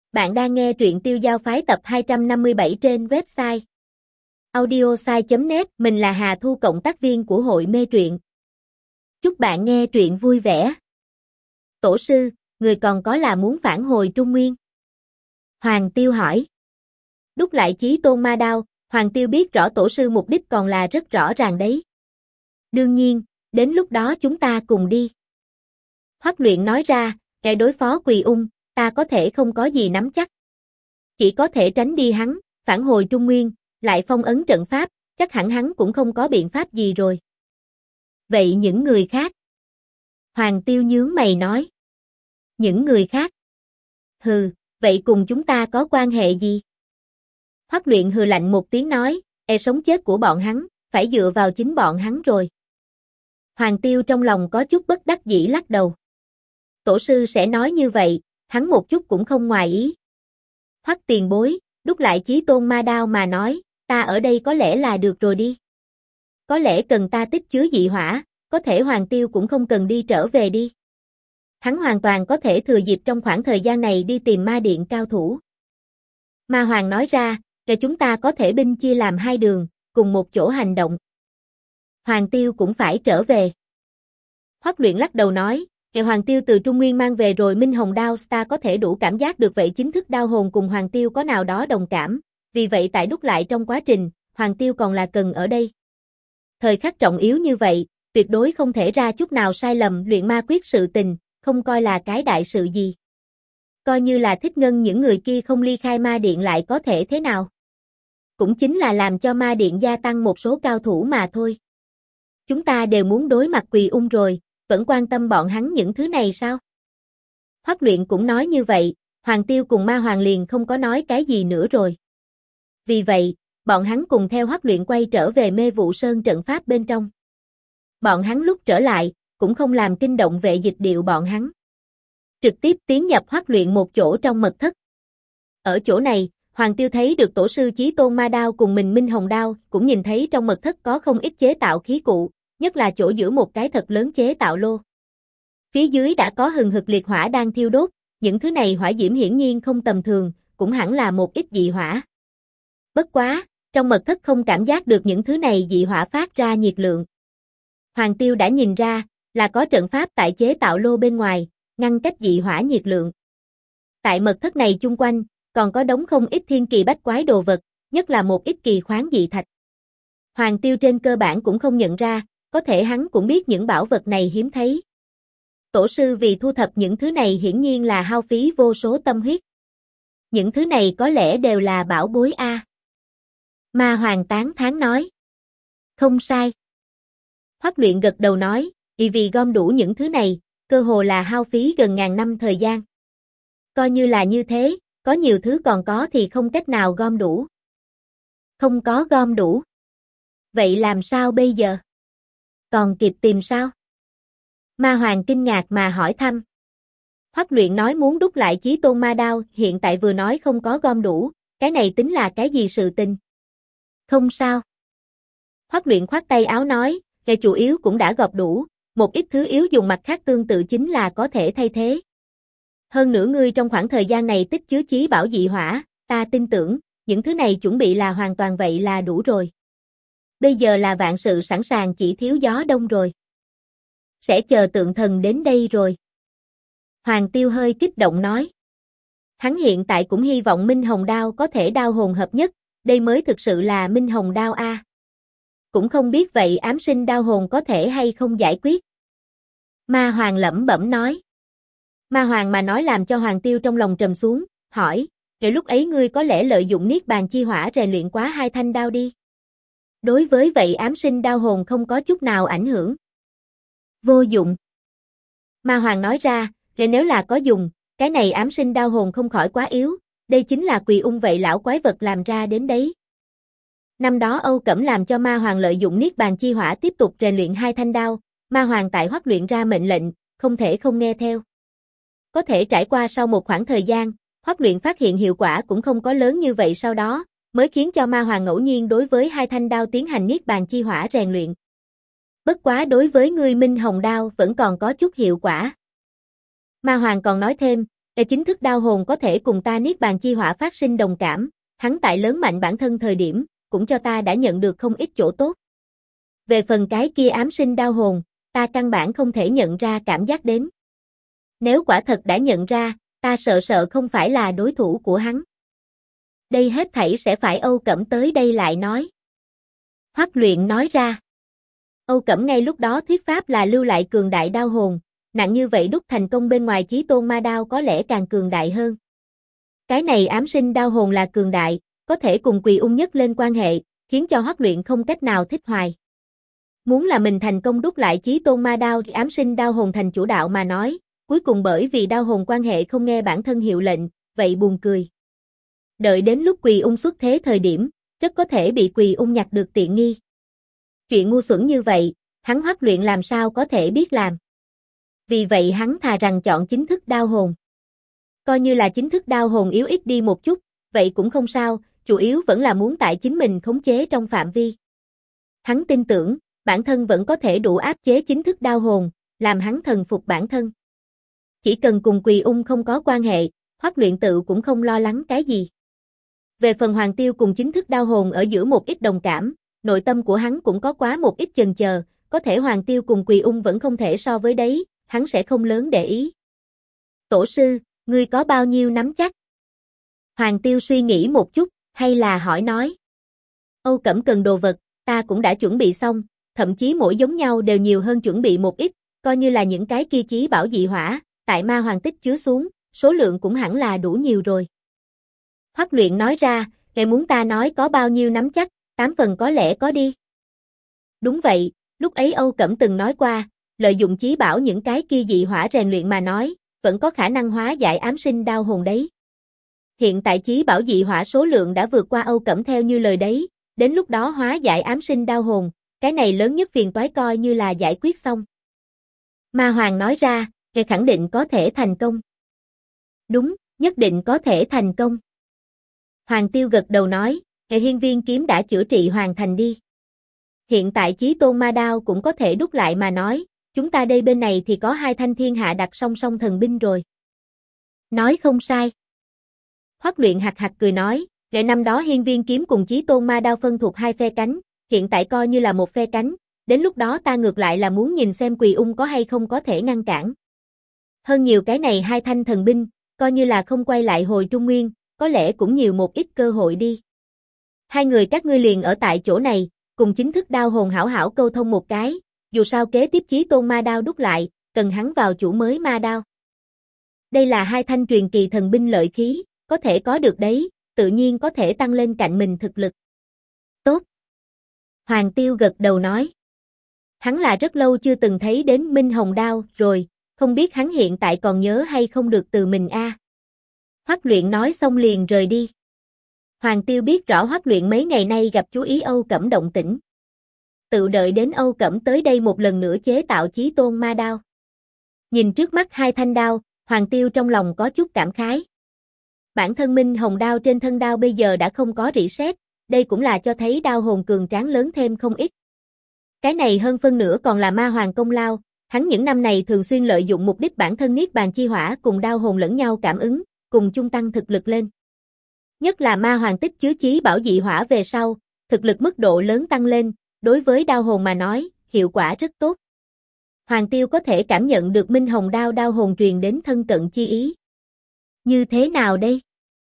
Bạn đang nghe truyện Tiêu Giao Phái tập 257 trên website audiosai.net. Mình là Hà Thu, cộng tác viên của hội mê truyện. Chúc bạn nghe truyện vui vẻ. Tổ sư, người còn có là muốn phản hồi Trung Nguyên? Hoàng Tiêu hỏi. Đúc lại Chí Tôn Ma Đao, Hoàng Tiêu biết rõ tổ sư mục đích còn là rất rõ ràng đấy. Đương nhiên, đến lúc đó chúng ta cùng đi. Hoắc Luyện nói ra, kẻ đối phó Quỳ Ung, ta có thể không có gì nắm chắc. Chỉ có thể tránh đi hắn, phản hồi Trung Nguyên, lại phong ấn trận pháp, chắc hẳn hắn cũng không có biện pháp gì rồi. Vậy những người khác? Hoàng Tiêu nhướng mày nói. Những người khác? Hừ, vậy cùng chúng ta có quan hệ gì? Hoắc Luyện hừ lạnh một tiếng nói, sống chết của bọn hắn, phải dựa vào chính bọn hắn rồi. Hoàng Tiêu trong lòng có chút bất đắc dĩ lắc đầu. Tổ sư sẽ nói như vậy, hắn một chút cũng không ngoài ý. Hoắc tiền bối, đúc lại Chí Tôn Ma Đao mà nói, ta ở đây có lẽ là được rồi đi. Có lẽ cần ta tích chứa dị hỏa, có thể Hoàng Tiêu cũng không cần đi trở về đi. Hắn hoàn toàn có thể thừa dịp trong khoảng thời gian này đi tìm ma điện cao thủ. Ma Hoàng nói ra, để chúng ta có thể binh chia làm hai đường, cùng một chỗ hành động. Hoàng Tiêu cũng phải trở về. Hoắc Luyện lắc đầu nói, kẻ Hoàng Tiêu từ Trung Nguyên mang về rồi Minh Hồng Đao, ta có thể đủ cảm giác được vậy chính thức đao hồn cùng Hoàng Tiêu có nào đó đồng cảm, vì vậy tại đúc lại trong quá trình, Hoàng Tiêu còn là cần ở đây. Thời khắc trọng yếu như vậy, tuyệt đối không thể ra chút nào sai lầm. Luyện ma quyết sự tình, không coi là cái đại sự gì. Coi như là Thích Ngân những người kia không ly khai ma điện lại có thể thế nào? Cũng chính là làm cho ma điện gia tăng một số cao thủ mà thôi. Chúng ta đều muốn đối mặt Quỳ Ung rồi, vẫn quan tâm bọn hắn những thứ này sao? Hoắc Luyện cũng nói như vậy, Hoàng Tiêu cùng Ma Hoàng liền không có nói cái gì nữa rồi. Vì vậy, bọn hắn cùng theo Hoắc Luyện quay trở về Mê Vụ Sơn trận pháp bên trong. Bọn hắn lúc trở lại, cũng không làm kinh động vệ dịch điệu bọn hắn. Trực tiếp tiến nhập Hoắc Luyện một chỗ trong mật thất. Ở chỗ này, Hoàng Tiêu thấy được tổ sư Chí Tôn Ma Đao cùng mình Minh Hồng Đao, cũng nhìn thấy trong mật thất có không ít chế tạo khí cụ, nhất là chỗ giữa một cái thật lớn chế tạo lô. Phía dưới đã có hừng hực liệt hỏa đang thiêu đốt, những thứ này hỏa diễm hiển nhiên không tầm thường, cũng hẳn là một ít dị hỏa. Bất quá, trong mật thất không cảm giác được những thứ này dị hỏa phát ra nhiệt lượng. Hoàng Tiêu đã nhìn ra, là có trận pháp tại chế tạo lô bên ngoài, ngăn cách dị hỏa nhiệt lượng. Tại mật thất này chung quanh, còn có đống không ít thiên kỳ bách quái đồ vật, nhất là một ít kỳ khoáng dị thạch. Hoàng Tiêu trên cơ bản cũng không nhận ra, có thể hắn cũng biết những bảo vật này hiếm thấy. Tổ sư vì thu thập những thứ này hiển nhiên là hao phí vô số tâm huyết. Những thứ này có lẽ đều là bảo bối a. Ma Hoàng tán thán nói. Không sai. Hoắc Luyện gật đầu nói, vì gom đủ những thứ này, cơ hồ là hao phí gần ngàn năm thời gian. Coi như là như thế, có nhiều thứ còn có thì không cách nào gom đủ. Không có gom đủ. Vậy làm sao bây giờ? Còn kịp tìm sao? Ma Hoàng kinh ngạc mà hỏi thăm. Hoắc Luyện nói muốn đúc lại Chí Tôn Ma Đao, hiện tại vừa nói không có gom đủ, cái này tính là cái gì sự tình? Không sao. Hoắc Luyện khoát tay áo nói, cái chủ yếu cũng đã gọp đủ, một ít thứ yếu dùng mặt khác tương tự chính là có thể thay thế. Hơn nữa ngươi trong khoảng thời gian này tích chứa chí bảo dị hỏa, ta tin tưởng, những thứ này chuẩn bị là hoàn toàn vậy là đủ rồi. Bây giờ là vạn sự sẵn sàng, chỉ thiếu gió đông rồi. Sẽ chờ tượng thần đến đây rồi. Hoàng Tiêu hơi kích động nói. Hắn hiện tại cũng hy vọng Minh Hồng Đao có thể đao hồn hợp nhất, đây mới thực sự là Minh Hồng Đao a. Cũng không biết vậy ám sinh đao hồn có thể hay không giải quyết. Ma Hoàng lẩm bẩm nói. Ma Hoàng mà nói làm cho Hoàng Tiêu trong lòng trầm xuống, hỏi, kể lúc ấy ngươi có lẽ lợi dụng Niết Bàn Chi Hỏa rèn luyện quá hai thanh đao đi. Đối với vậy ám sinh đao hồn không có chút nào ảnh hưởng. Vô dụng. Ma Hoàng nói ra, nếu là có dùng, cái này ám sinh đao hồn không khỏi quá yếu, đây chính là Quỳ Ung vậy lão quái vật làm ra đến đấy. Năm đó Âu Cẩm làm cho Ma Hoàng lợi dụng Niết Bàn Chi Hỏa tiếp tục rèn luyện hai thanh đao, Ma Hoàng tại Hoắc Luyện ra mệnh lệnh, không thể không nghe theo. Có thể trải qua sau một khoảng thời gian, Hoắc Luyện phát hiện hiệu quả cũng không có lớn như vậy, sau đó mới khiến cho Ma Hoàng ngẫu nhiên đối với hai thanh đao tiến hành Niết Bàn Chi Hỏa rèn luyện. Bất quá đối với ngươi Minh Hồng Đao vẫn còn có chút hiệu quả. Ma Hoàng còn nói thêm, Chính thức đao hồn có thể cùng ta niết bàn chi hỏa phát sinh đồng cảm, hắn tại lớn mạnh bản thân thời điểm, cũng cho ta đã nhận được không ít chỗ tốt. Về phần cái kia ám sinh đao hồn, ta căn bản không thể nhận ra cảm giác đến. Nếu quả thật đã nhận ra, ta sợ không phải là đối thủ của hắn. Đây hết thảy sẽ phải Âu Cẩm tới đây lại nói. Hoắc Luyện nói ra. Âu Cẩm ngay lúc đó thuyết pháp là lưu lại cường đại đao hồn, nặng như vậy đúc thành công bên ngoài chí tôn ma đao có lẽ càng cường đại hơn. Cái này ám sinh đao hồn là cường đại, có thể cùng Quỳ Ung nhất lên quan hệ, khiến cho Hoắc Luyện không cách nào thích hoài. Muốn là mình thành công đúc lại chí tôn ma đao thì ám sinh đao hồn thành chủ đạo mà nói, cuối cùng bởi vì đao hồn quan hệ không nghe bản thân hiệu lệnh, vậy buồn cười. Đợi đến lúc Quỳ Ung xuất thế thời điểm, rất có thể bị Quỳ Ung nhặt được tiện nghi. Chuyện ngu xuẩn như vậy, hắn Hoắc Luyện làm sao có thể biết làm. Vì vậy hắn thà rằng chọn chính thức đao hồn. Coi như là chính thức đao hồn yếu ít đi một chút, vậy cũng không sao, chủ yếu vẫn là muốn tại chính mình khống chế trong phạm vi. Hắn tin tưởng, bản thân vẫn có thể đủ áp chế chính thức đao hồn, làm hắn thần phục bản thân. Chỉ cần cùng Quỳ Ung không có quan hệ, Hoắc Luyện tự cũng không lo lắng cái gì. Về phần Hoàng Tiêu cùng chính thức đao hồn ở giữa một ít đồng cảm, nội tâm của hắn cũng có quá một ít chần chờ, có thể Hoàng Tiêu cùng Quỳ Ung vẫn không thể so với đấy, hắn sẽ không lớn để ý. Tổ sư, ngươi có bao nhiêu nắm chắc? Hoàng Tiêu suy nghĩ một chút, hay là hỏi nói. Âu Cẩm cần đồ vật, ta cũng đã chuẩn bị xong, thậm chí mỗi giống nhau đều nhiều hơn chuẩn bị một ít, coi như là những cái kia chí bảo dị hỏa, tại ma hoàng tích chứa xuống, số lượng cũng hẳn là đủ nhiều rồi. Hoắc Luyện nói ra, ngài muốn ta nói có bao nhiêu nắm chắc, 8 phần có lẽ có đi. Đúng vậy, lúc ấy Âu Cẩm từng nói qua, lợi dụng chí bảo những cái kia dị hỏa rèn luyện mà nói, vẫn có khả năng hóa giải ám sinh đao hồn đấy. Hiện tại chí bảo dị hỏa số lượng đã vượt qua Âu Cẩm theo như lời đấy, đến lúc đó hóa giải ám sinh đao hồn, cái này lớn nhất phiền toái coi như là giải quyết xong. Ma Hoàng nói ra, ngài khẳng định có thể thành công. Đúng, nhất định có thể thành công. Hoàng Tiêu gật đầu nói, ngài hiên viên kiếm đã chữa trị hoàn thành đi. Hiện tại chí tôn ma đao cũng có thể đúc lại mà nói, chúng ta đây bên này thì có 2 thanh thiên hạ đặt song song thần binh rồi. Nói không sai. Hoắc Luyện hạc hạc cười nói, ngày năm đó hiên viên kiếm cùng chí tôn ma đao phân thuộc 2 phe cánh, hiện tại coi như là một phe cánh, đến lúc đó ta ngược lại là muốn nhìn xem Quỳ Ung có hay không có thể ngăn cản. Hơn nhiều cái này 2 thanh thần binh, coi như là không quay lại hồi Trung Nguyên, có lẽ cũng nhiều một ít cơ hội đi. 2 người các ngươi liền ở tại chỗ này, cùng chính thức đao hồn hảo hảo câu thông một cái, dù sao kế tiếp chí tôn ma đao đúc lại, cần hắn vào chủ mới ma đao. Đây là 2 thanh truyền kỳ thần binh lợi khí, có thể có được đấy, tự nhiên có thể tăng lên cạnh mình thực lực. Tốt. Hoàng Tiêu gật đầu nói. Hắn là rất lâu chưa từng thấy đến Minh Hồng đao rồi, không biết hắn hiện tại còn nhớ hay không được từ mình a. Hoắc Luyện nói xong liền rời đi. Hoàng Tiêu biết rõ Hoắc Luyện mấy ngày nay gặp chú ý Âu Cẩm động tĩnh. Tự đợi đến Âu Cẩm tới đây một lần nữa chế tạo chí tôn ma đao. Nhìn trước mắt 2 thanh đao, Hoàng Tiêu trong lòng có chút cảm khái. Bản thân Minh Hồng đao trên thân đao bây giờ đã không có rỉ sét, đây cũng là cho thấy đao hồn cường tráng lớn thêm không ít. Cái này hơn phân nửa còn là ma hoàng công lao, hắn những năm này thường xuyên lợi dụng mục đích bản thân niết bàn chi hỏa cùng đao hồn lẫn nhau cảm ứng, cùng chung tăng thực lực lên. Nhất là ma hoàng tích chứa chí bảo dị hỏa về sau, thực lực mức độ lớn tăng lên, đối với đao hồn mà nói, hiệu quả rất tốt. Hoàng Tiêu có thể cảm nhận được Minh Hồng đao hồn truyền đến thân cận chi ý. Như thế nào đây?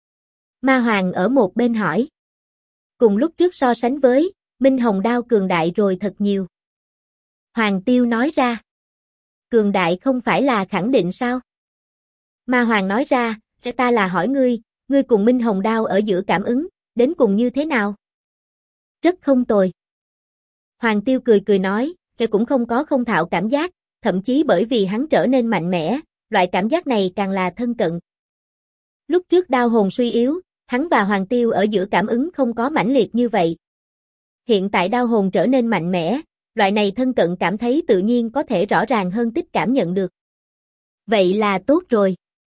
Ma Hoàng ở một bên hỏi. Cùng lúc trước so sánh với, Minh Hồng đao cường đại rồi thật nhiều. Hoàng Tiêu nói ra. Cường đại không phải là khẳng định sao? Ma Hoàng nói ra, ta là hỏi ngươi, ngươi cùng Minh Hồng đao ở giữa cảm ứng, đến cùng như thế nào? Rất không tồi. Hoàng Tiêu cười nói, cũng không có không thạo cảm giác, thậm chí bởi vì hắn trở nên mạnh mẽ, loại cảm giác này càng là thân cận. Lúc trước đao hồn suy yếu, hắn và Hoàng Tiêu ở giữa cảm ứng không có mãnh liệt như vậy. Hiện tại đao hồn trở nên mạnh mẽ, loại này thân cận cảm thấy tự nhiên có thể rõ ràng hơn tích cảm nhận được. Vậy là tốt rồi.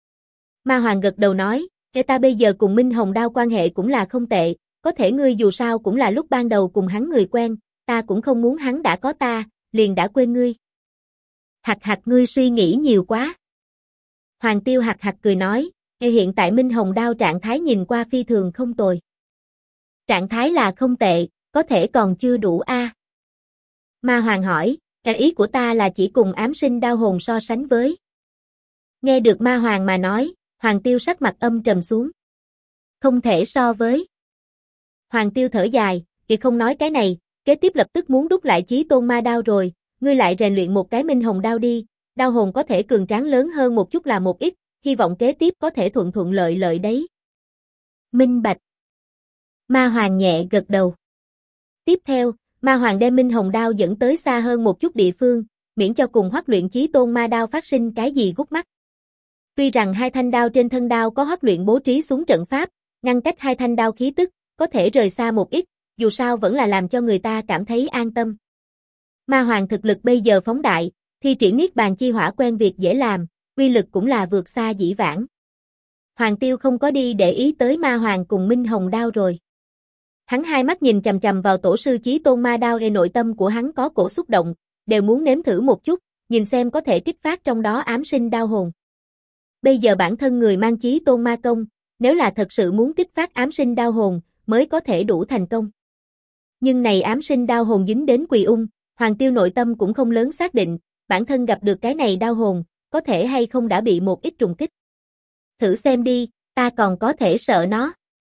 Ma Hoàng gật đầu nói, ta bây giờ cùng Minh Hồng đao quan hệ cũng là không tệ, có thể ngươi dù sao cũng là lúc ban đầu cùng hắn người quen, ta cũng không muốn hắn đã có ta, liền đã quên ngươi. Hạc ngươi suy nghĩ nhiều quá. Hoàng Tiêu hạc hạc cười nói, hiện tại Minh Hồng đao trạng thái nhìn qua phi thường không tồi. Trạng thái là không tệ, có thể còn chưa đủ a. Ma Hoàng hỏi, ý của ta là chỉ cùng ám sinh đao hồn so sánh với. Nghe được Ma Hoàng mà nói, Hoàng Tiêu sắc mặt âm trầm xuống. Không thể so với. Hoàng Tiêu thở dài, thì không nói cái này, kế tiếp lập tức muốn đúc lại chí tôn ma đao rồi, ngươi lại rèn luyện một cái Minh Hồng đao đi, đao hồn có thể cường tráng lớn hơn một chút là một ít, hy vọng kế tiếp có thể thuận thuận lợi lợi đấy. Minh bạch. Ma Hoàng nhẹ gật đầu. Tiếp theo, Ma Hoàng đem Minh Hồng đao dẫn tới xa hơn một chút địa phương, miễn cho cùng Hoắc luyện chí tôn ma đao phát sinh cái gì gút mắt. Tuy rằng hai thanh đao trên thân đao có Hoắc luyện bố trí xuống trận pháp, ngăn cách hai thanh đao khí tức, có thể rời xa một ít, dù sao vẫn là làm cho người ta cảm thấy an tâm. Ma Hoàng thực lực bây giờ phóng đại, thi triển niết bàn chi hỏa quen việc dễ làm, uy lực cũng là vượt xa dĩ vãng. Hoàng Tiêu không có đi để ý tới Ma Hoàng cùng Minh Hồng đao rồi. Hắn hai mắt nhìn chằm chằm vào tổ sư chí tôn ma đao, nội tâm của hắn có cổ xúc động, đều muốn nếm thử một chút, nhìn xem có thể kích phát trong đó ám sinh đao hồn. Bây giờ bản thân người mang chí tôn ma công, nếu là thật sự muốn kích phát ám sinh đao hồn, mới có thể đủ thành công. Nhưng này ám sinh đao hồn dính đến Quỳ Ung, Hoàng Tiêu nội tâm cũng không lớn xác định, bản thân gặp được cái này đao hồn, có thể hay không đã bị một ít trùng kích. Thử xem đi, ta còn có thể sợ nó.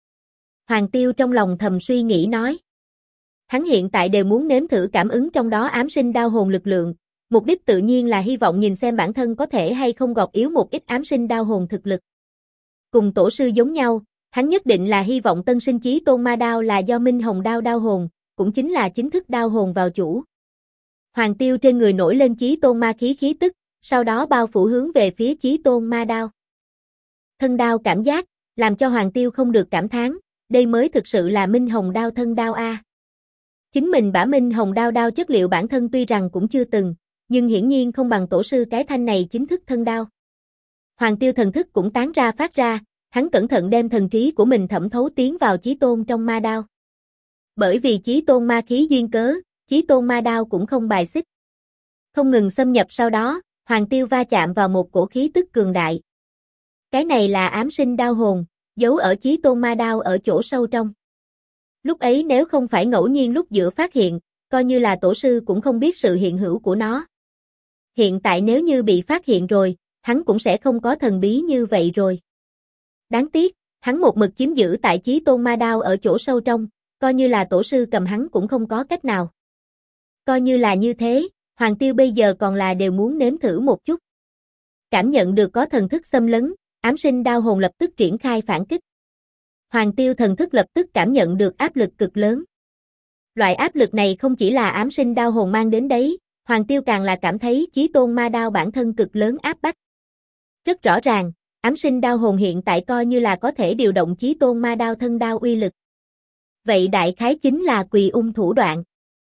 Hoàng Tiêu trong lòng thầm suy nghĩ nói. Hắn hiện tại đều muốn nếm thử cảm ứng trong đó ám sinh đao hồn lực lượng, mục đích tự nhiên là hy vọng nhìn xem bản thân có thể hay không gọt yếu một ít ám sinh đao hồn thực lực. Cùng tổ sư giống nhau, hắn nhất định là hy vọng tân sinh chí tôn ma đao là do Minh Hồng đao đao hồn, cũng chính là chính thức đao hồn vào chủ. Hoàng Tiêu trên người nổi lên chí tôn ma khí khí tức, sau đó bao phủ hướng về phía chí tôn ma đao. Thân đao cảm giác, làm cho Hoàng Tiêu không được cảm thán, đây mới thực sự là Minh Hồng đao thân đao a. Chính mình bả Minh Hồng đao đao chất liệu bản thân tuy rằng cũng chưa từng, nhưng hiển nhiên không bằng tổ sư cái thanh này chính thức thân đao. Hoàng Tiêu thần thức cũng tán ra phát ra, hắn cẩn thận đem thần trí của mình thẩm thấu tiến vào chí tôn trong ma đao. Bởi vì chí tôn ma khí duyên cớ, chí tôn ma đao cũng không bài xích. Không ngừng xâm nhập sau đó, Hoàng Tiêu va chạm vào một cổ khí tức cường đại. Cái này là ám sinh đao hồn, giấu ở chí tôn ma đao ở chỗ sâu trong. Lúc ấy nếu không phải ngẫu nhiên lúc giữa phát hiện, coi như là tổ sư cũng không biết sự hiện hữu của nó. Hiện tại nếu như bị phát hiện rồi, hắn cũng sẽ không có thần bí như vậy rồi. Đáng tiếc, hắn một mực chiếm giữ tại chí tôn ma đao ở chỗ sâu trong, coi như là tổ sư cầm hắn cũng không có cách nào. Coi như là như thế, Hoàng Tiêu bây giờ còn là đều muốn nếm thử một chút. Cảm nhận được có thần thức xâm lấn, ám sinh đao hồn lập tức triển khai phản kích. Hoàng Tiêu thần thức lập tức cảm nhận được áp lực cực lớn. Loại áp lực này không chỉ là ám sinh đao hồn mang đến đấy, Hoàng Tiêu càng là cảm thấy chí tôn ma đao bản thân cực lớn áp bách. Rất rõ ràng, ám sinh đao hồn hiện tại coi như là có thể điều động chí tôn ma đao thân đao uy lực. Vậy đại khái chính là Quỳ Ung thủ đoạn.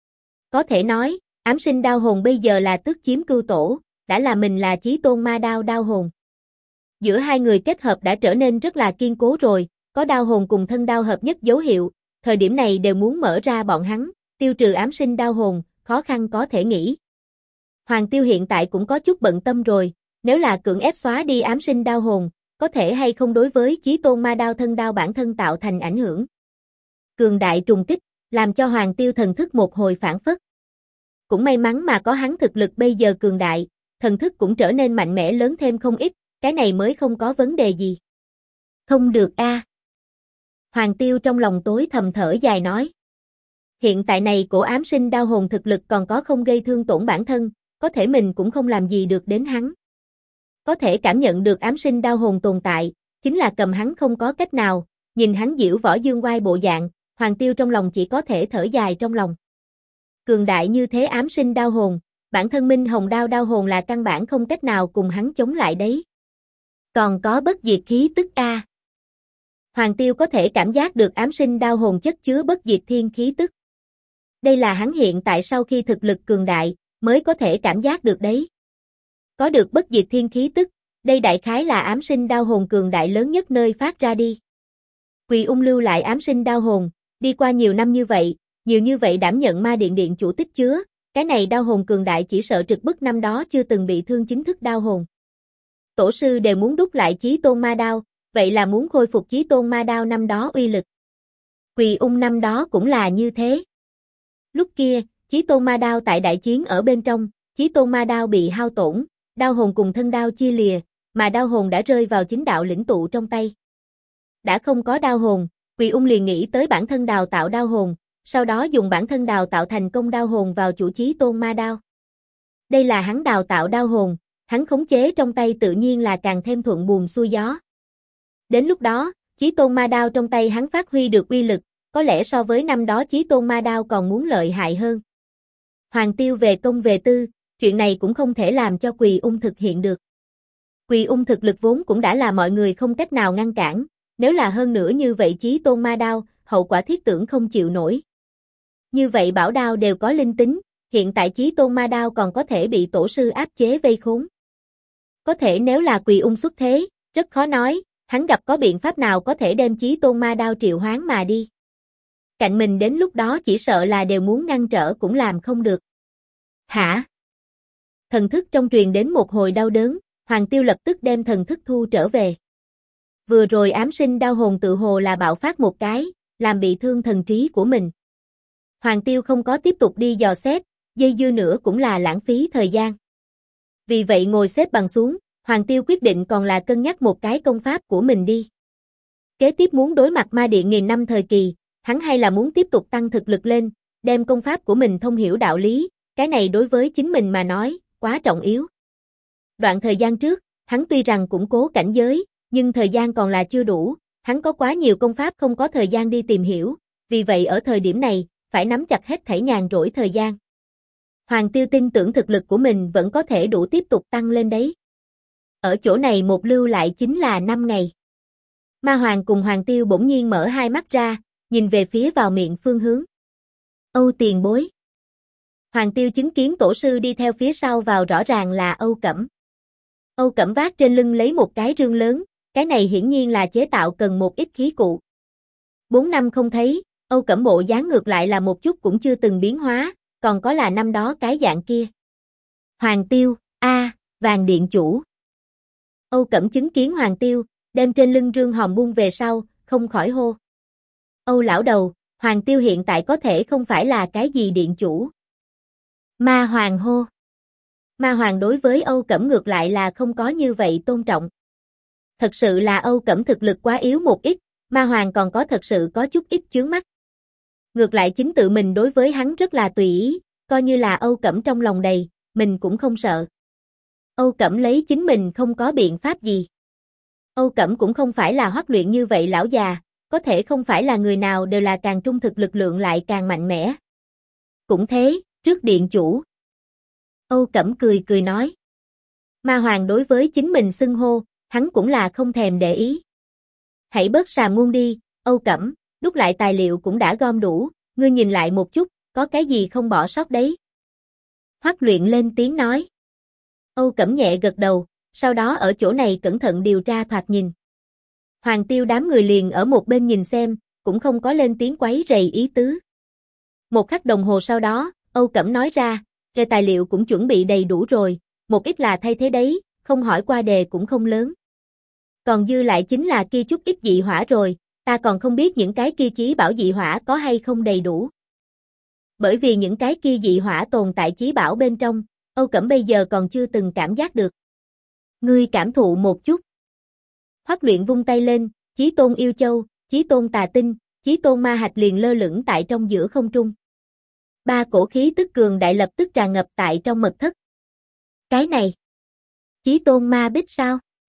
Có thể nói, ám sinh đao hồn bây giờ là tước chiếm cưu tổ, đã là mình là chí tôn ma đao đao hồn. Giữa hai người kết hợp đã trở nên rất là kiên cố rồi, có đao hồn cùng thân đao hợp nhất dấu hiệu, thời điểm này đều muốn mở ra bọn hắn, tiêu trừ ám sinh đao hồn, khó khăn có thể nghĩ. Hoàng Tiêu hiện tại cũng có chút bận tâm rồi, nếu là cưỡng ép xóa đi ám sinh đao hồn, có thể hay không đối với chí tôn ma đao thân đao bản thân tạo thành ảnh hưởng. Cường đại trùng kích, làm cho Hoàng Tiêu thần thức một hồi phản phất. Cũng may mắn mà có hắn thực lực bây giờ cường đại, thần thức cũng trở nên mạnh mẽ lớn thêm không ít, cái này mới không có vấn đề gì. Không được a. Hoàng Tiêu trong lòng tối thầm thở dài nói. Hiện tại này cổ ám sinh đao hồn thực lực còn có không gây thương tổn bản thân, có thể mình cũng không làm gì được đến hắn. Có thể cảm nhận được ám sinh đao hồn tồn tại, chính là cầm hắn không có cách nào, nhìn hắn diễu võ dương oai bộ dạng, Hoàng Tiêu trong lòng chỉ có thể thở dài trong lòng. Cường đại như thế ám sinh đao hồn, bản thân Minh Hồng đao đao hồn là căn bản không cách nào cùng hắn chống lại đấy. Còn có bất diệt khí tức a. Hoàng Tiêu có thể cảm giác được ám sinh đao hồn chất chứa bất diệt thiên khí tức. Đây là hắn hiện tại sau khi thực lực cường đại, mới có thể cảm giác được đấy. Có được bất diệt thiên khí tức, đây đại khái là ám sinh đao hồn cường đại lớn nhất nơi phát ra đi. Quỳ Ung lưu lại ám sinh đao hồn, đi qua nhiều năm như vậy đảm nhận ma điện điện chủ tích chứa, cái này đao hồn cường đại chỉ sợ trực bức năm đó chưa từng bị thương chính thức đao hồn. tổ sư đều muốn đúc lại Chí Tôn Ma Đao, vậy là muốn khôi phục Chí Tôn Ma Đao năm đó uy lực. Quỳ Ung năm đó cũng là như thế. Lúc kia, Chí Tôn Ma Đao tại đại chiến ở bên trong, Chí Tôn Ma Đao bị hao tổn, đao hồn cùng thân đao chia lìa, mà đao hồn đã rơi vào chính đạo lĩnh tụ trong tay. Đã không có đao hồn, Quỳ Ung liền nghĩ tới bản thân đào tạo đao hồn, sau đó dùng bản thân đào tạo thành công đao hồn vào chủ Chí Tôn Ma Đao. Đây là hắn đào tạo đao hồn, hắn khống chế trong tay tự nhiên là càng thêm thuận buồm xuôi gió. Đến lúc đó, Chí Tôn Ma Đao trong tay hắn phát huy được uy lực, có lẽ so với năm đó Chí Tôn Ma Đao còn muốn lợi hại hơn. Hoàng Tiêu về công về tư, chuyện này cũng không thể làm cho Quỳ Ung thực hiện được. Quỳ Ung thực lực vốn cũng đã là mọi người không cách nào ngăn cản, nếu là hơn nữa như vậy Chí Tôn Ma Đao, hậu quả thiết tưởng không chịu nổi. Như vậy bảo đao đều có linh tính, hiện tại Chí Tôn Ma Đao còn có thể bị tổ sư áp chế vây khốn. Có thể nếu là Quỳ Ung xuất thế, rất khó nói, hắn gặp có biện pháp nào có thể đem Chí Tôn Ma Đao triệu hoán mà đi. Cạnh mình đến lúc đó chỉ sợ là đều muốn ngăn trở cũng làm không được. Hả? Thần thức trong truyền đến một hồi đau đớn, Hoàng Tiêu lập tức đem thần thức thu trở về. Vừa rồi ám sinh đao hồn tự hồ là bạo phát một cái, làm bị thương thần trí của mình. Hoàng Tiêu không có tiếp tục đi dò xét, dây dưa nữa cũng là lãng phí thời gian. Vì vậy ngồi xếp bằng xuống, Hoàng Tiêu quyết định còn là cân nhắc một cái công pháp của mình đi. Kế tiếp muốn đối mặt ma điện nghìn năm thời kỳ, hắn hay là muốn tiếp tục tăng thực lực lên, đem công pháp của mình thông hiểu đạo lý, cái này đối với chính mình mà nói, quá trọng yếu. Đoạn thời gian trước, hắn tuy rằng củng cố cảnh giới, nhưng thời gian còn là chưa đủ, hắn có quá nhiều công pháp không có thời gian đi tìm hiểu, vì vậy ở thời điểm này, phải nắm chặt hết thảy nhàn rỗi thời gian. Hoàng Tiêu tin tưởng thực lực của mình vẫn có thể đủ tiếp tục tăng lên đấy. Ở chỗ này một lưu lại chính là 5 ngày. Ma Hoàng cùng Hoàng Tiêu bỗng nhiên mở hai mắt ra, nhìn về phía vào miệng phương hướng. Âu tiền bối. Hoàng Tiêu chứng kiến tổ sư đi theo phía sau vào rõ ràng là Âu Cẩm. Âu Cẩm vác trên lưng lấy một cái rương lớn, cái này hiển nhiên là chế tạo cần một ít khí cụ. 4 năm không thấy, Âu Cẩm bộ dáng ngược lại là một chút cũng chưa từng biến hóa, còn có là năm đó cái dạng kia. Hoàng Tiêu, Vàng Điện Chủ. Âu Cẩm chứng kiến Hoàng Tiêu, đem trên lưng rương hòm buông về sau, không khỏi hô. Âu lão đầu, Hoàng Tiêu hiện tại có thể không phải là cái gì điện chủ. Ma Hoàng hô. Ma Hoàng đối với Âu Cẩm ngược lại là không có như vậy tôn trọng. Thật sự là Âu Cẩm thực lực quá yếu một ít, Ma Hoàng còn có thật sự có chút ít chướng mắt. Ngược lại chính tự mình đối với hắn rất là tùy ý, coi như là Âu Cẩm trong lòng đầy, mình cũng không sợ. Âu Cẩm lấy chính mình không có biện pháp gì. Âu Cẩm cũng không phải là Hoắc Luyện như vậy lão già, có thể không phải là người nào đều là càng trung thực lực lượng lại càng mạnh mẽ. Cũng thế, trước điện chủ. Âu Cẩm cười cười nói. Ma Hoàng đối với chính mình xưng hô, hắn cũng là không thèm để ý. Hãy bớt sàm ngôn đi, Âu Cẩm, đúc lại tài liệu cũng đã gom đủ, ngươi nhìn lại một chút, có cái gì không bỏ sót đấy. Hoắc Luyện lên tiếng nói. Âu Cẩm nhẹ gật đầu, sau đó ở chỗ này cẩn thận điều tra thoạt nhìn. Hoàng Tiêu đám người liền ở một bên nhìn xem, cũng không có lên tiếng quấy rầy ý tứ. Một khắc đồng hồ sau đó, Âu Cẩm nói ra, về tài liệu cũng chuẩn bị đầy đủ rồi, một ít là thay thế đấy, không hỏi qua đề cũng không lớn. Còn dư lại chính là kia chút ít dị hỏa rồi, ta còn không biết những cái kia chí bảo dị hỏa có hay không đầy đủ. Bởi vì những cái kia dị hỏa tồn tại chí bảo bên trong, Âu Cẩm bây giờ còn chưa từng cảm giác được. Ngươi cảm thụ một chút. Hoắc Luyện vung tay lên, Chí Tôn Yêu Châu, Chí Tôn Tà Tinh, Chí Tôn Ma Hạch liền lơ lửng tại trong giữa không trung. 3 cổ khí tức cường đại lập tức tràn ngập tại trong mật thất. Cái này, Chí Tôn Ma Bích sao?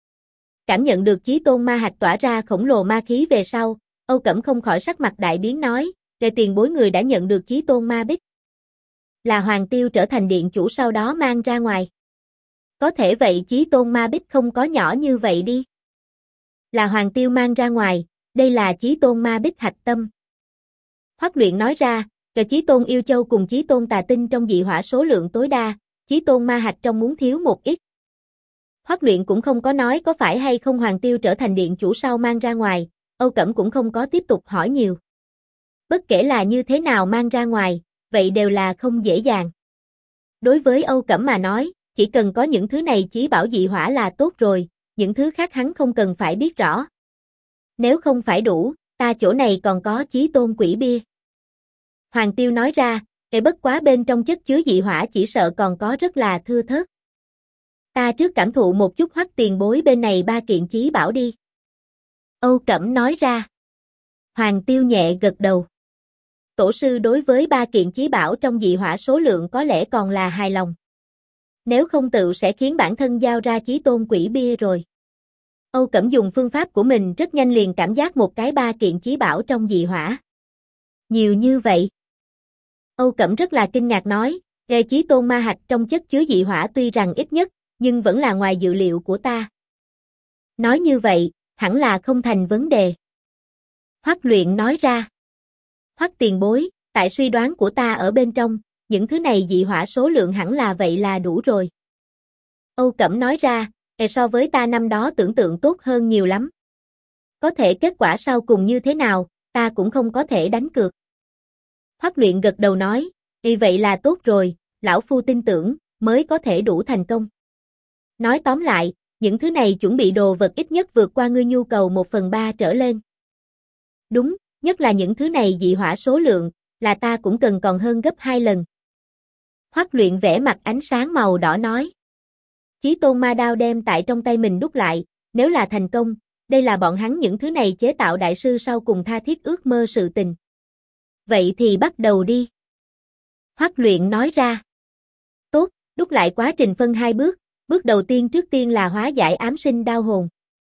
Cảm nhận được Chí Tôn Ma Hạch tỏa ra khổng lồ ma khí về sau, Âu Cẩm không khỏi sắc mặt đại biến nói, để tiền bối người đã nhận được Chí Tôn Ma Bích. Là Hoàng Tiêu trở thành điện chủ sau đó mang ra ngoài. Có thể vậy Chí Tôn Ma Bích không có nhỏ như vậy đi. Là Hoàng Tiêu mang ra ngoài, đây là Chí Tôn Ma Bích hạch tâm. Hoắc Luyện nói ra, Cờ Chí Tôn Yêu Châu cùng Chí Tôn Tà Tinh trong dị hỏa số lượng tối đa, Chí Tôn Ma Hạch trong muốn thiếu một ít. Hoắc Luyện cũng không có nói có phải hay không Hoàng Tiêu trở thành điện chủ sau mang ra ngoài, Âu Cẩm cũng không có tiếp tục hỏi nhiều. Bất kể là như thế nào mang ra ngoài, vậy đều là không dễ dàng. Đối với Âu Cẩm mà nói, chỉ cần có những thứ này chí bảo dị hỏa là tốt rồi, những thứ khác hắn không cần phải biết rõ. Nếu không phải đủ, ta chỗ này còn có chí tôn quỷ bia. Hoàng Tiêu nói ra, bất quá bên trong chất chứa dị hỏa chỉ sợ còn có rất là thưa thớt. Ta trước cảm thụ một chút Hoắc tiền bối bên này 3 kiện chí bảo đi. Âu Cẩm nói ra. Hoàng Tiêu nhẹ gật đầu. Tổ sư đối với 3 kiện chí bảo trong dị hỏa số lượng có lẽ còn là hài lòng. Nếu không tự sẽ khiến bản thân giao ra chí tôn quỷ bia rồi. Âu Cẩm dùng phương pháp của mình rất nhanh liền cảm giác một cái 3 kiện chí bảo trong dị hỏa. Nhiều như vậy. Âu Cẩm rất là kinh ngạc nói, chí tôn ma hạch trong chất chứa dị hỏa tuy rằng ít nhất, nhưng vẫn là ngoài dự liệu của ta. Nói như vậy, hẳn là không thành vấn đề. Hoắc Luyện nói ra. Hoắc tiền bối, tại suy đoán của ta ở bên trong, những thứ này dị hỏa số lượng hẳn là vậy là đủ rồi. Âu Cẩm nói ra, so với ta năm đó tưởng tượng tốt hơn nhiều lắm. Có thể kết quả sau cùng như thế nào, ta cũng không có thể đánh cược. Hoắc Luyện gật đầu nói, vậy là tốt rồi, lão phu tin tưởng, mới có thể đủ thành công. Nói tóm lại, những thứ này chuẩn bị đồ vật ít nhất vượt qua ngươi nhu cầu 1/3 trở lên. Đúng, nhất là những thứ này dị hỏa số lượng, là ta cũng cần còn hơn gấp 2 lần. Hoắc Luyện vẽ mặt ánh sáng màu đỏ nói. Chí tôn ma đao đem tại trong tay mình đúc lại, nếu là thành công, đây là bọn hắn những thứ này chế tạo đại sư sau cùng tha thiết ước mơ sự tình. Vậy thì bắt đầu đi. Hoắc Luyện nói ra. Tốt, đúc lại quá trình phân 2 bước, bước đầu tiên trước tiên là hóa giải ám sinh đao hồn.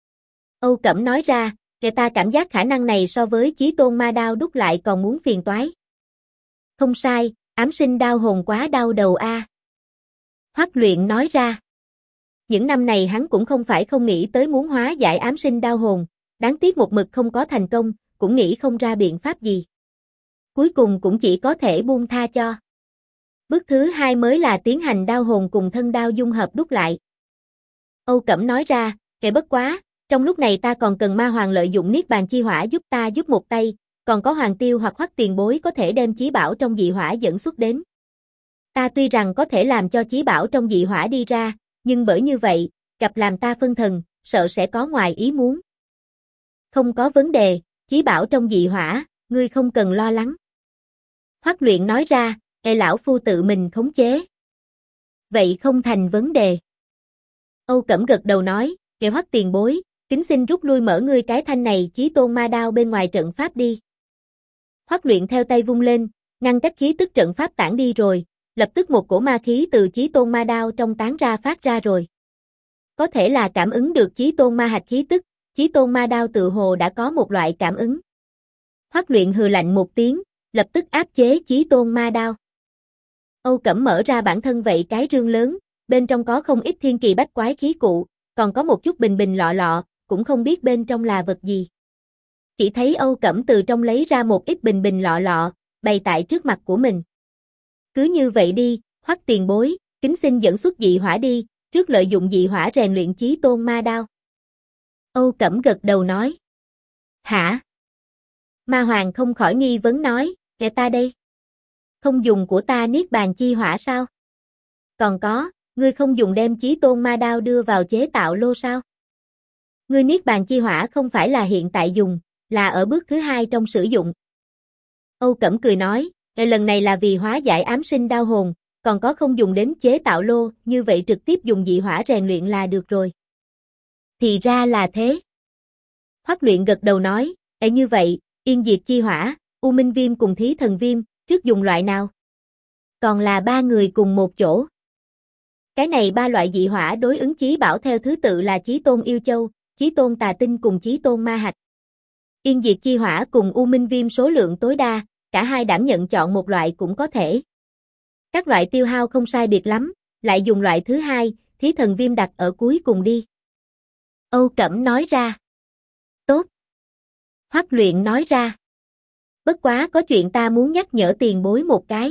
Âu Cẩm nói ra, ta cảm giác khả năng này so với chí tôn ma đao đúc lại còn muốn phiền toái. Không sai, ám sinh đao hồn quá đau đầu a. Hoắc Luyện nói ra. Những năm này hắn cũng không phải không nghĩ tới muốn hóa giải ám sinh đao hồn, đáng tiếc một mực không có thành công, cũng nghĩ không ra biện pháp gì. Cuối cùng cũng chỉ có thể buông tha cho. Bước thứ 2 mới là tiến hành đao hồn cùng thân đao dung hợp đúc lại. Âu Cẩm nói ra, bất quá, trong lúc này ta còn cần ma hoàng lợi dụng niết bàn chi hỏa giúp ta giúp một tay, còn có Hoàng Tiêu hoặc Hoắc tiền bối có thể đem chí bảo trong dị hỏa dẫn xuất đến. Ta tuy rằng có thể làm cho chí bảo trong dị hỏa đi ra, nhưng bởi như vậy, gặp làm ta phân thần, sợ sẽ có ngoài ý muốn. Không có vấn đề, chí bảo trong dị hỏa, ngươi không cần lo lắng. Hoắc Luyện nói ra, lão phu tự mình khống chế. Vậy không thành vấn đề. Âu Cẩm gật đầu nói, Hoắc tiền bối, kính xin rút lui mở ngươi cái thanh này chí tôn ma đao bên ngoài trận pháp đi. Hoắc Luyện theo tay vung lên, ngăn cách khí tức trận pháp tản đi rồi, lập tức một cổ ma khí từ chí tôn ma đao trong tán ra phát ra rồi. Có thể là cảm ứng được chí tôn ma hạch khí tức, chí tôn ma đao tự hồ đã có một loại cảm ứng. Hoắc Luyện hừ lạnh một tiếng, lập tức áp chế chí tôn ma đao. Âu Cẩm mở ra bản thân vậy cái rương lớn, bên trong có không ít thiên kỳ bách quái khí cụ, còn có một chút bình bình lọ lọ, cũng không biết bên trong là vật gì. Chỉ thấy Âu Cẩm từ trong lấy ra một ít bình bình lọ lọ, bày tại trước mặt của mình. Cứ như vậy đi, Hoắc tiền bối, kính xin dẫn xuất dị hỏa đi, trước lợi dụng dị hỏa rèn luyện chí tôn ma đao. Âu Cẩm gật đầu nói. Hả? Ma Hoàng không khỏi nghi vấn nói, ta đây. Không dùng của ta niết bàn chi hỏa sao? Còn có, ngươi không dùng đem chí tôn ma đao đưa vào chế tạo lô sao? Ngươi niết bàn chi hỏa không phải là hiện tại dùng, là ở bước thứ 2 trong sử dụng. Âu Cẩm cười nói, lần này là vì hóa giải ám sinh đao hồn, còn có không dùng đến chế tạo lô, như vậy trực tiếp dùng dị hỏa rèn luyện là được rồi. Thì ra là thế. Hoắc Luyện gật đầu nói, như vậy, yên diệt chi hỏa, u minh viêm cùng thí thần viêm, trước dùng loại nào? Còn là 3 người cùng một chỗ. Cái này 3 loại dị hỏa đối ứng chí bảo theo thứ tự là chí tôn yêu châu, chí tôn tà tinh cùng chí tôn ma hạch. Yên diệt chi hỏa cùng u minh viêm số lượng tối đa, cả hai đảm nhận chọn một loại cũng có thể. Các loại tiêu hao không sai biệt lắm, lại dùng loại thứ 2, thí thần viêm đặt ở cuối cùng đi. Âu Cẩm nói ra. Tốt. Hoắc Luyện nói ra. Bất quá có chuyện ta muốn nhắc nhở tiền bối một cái.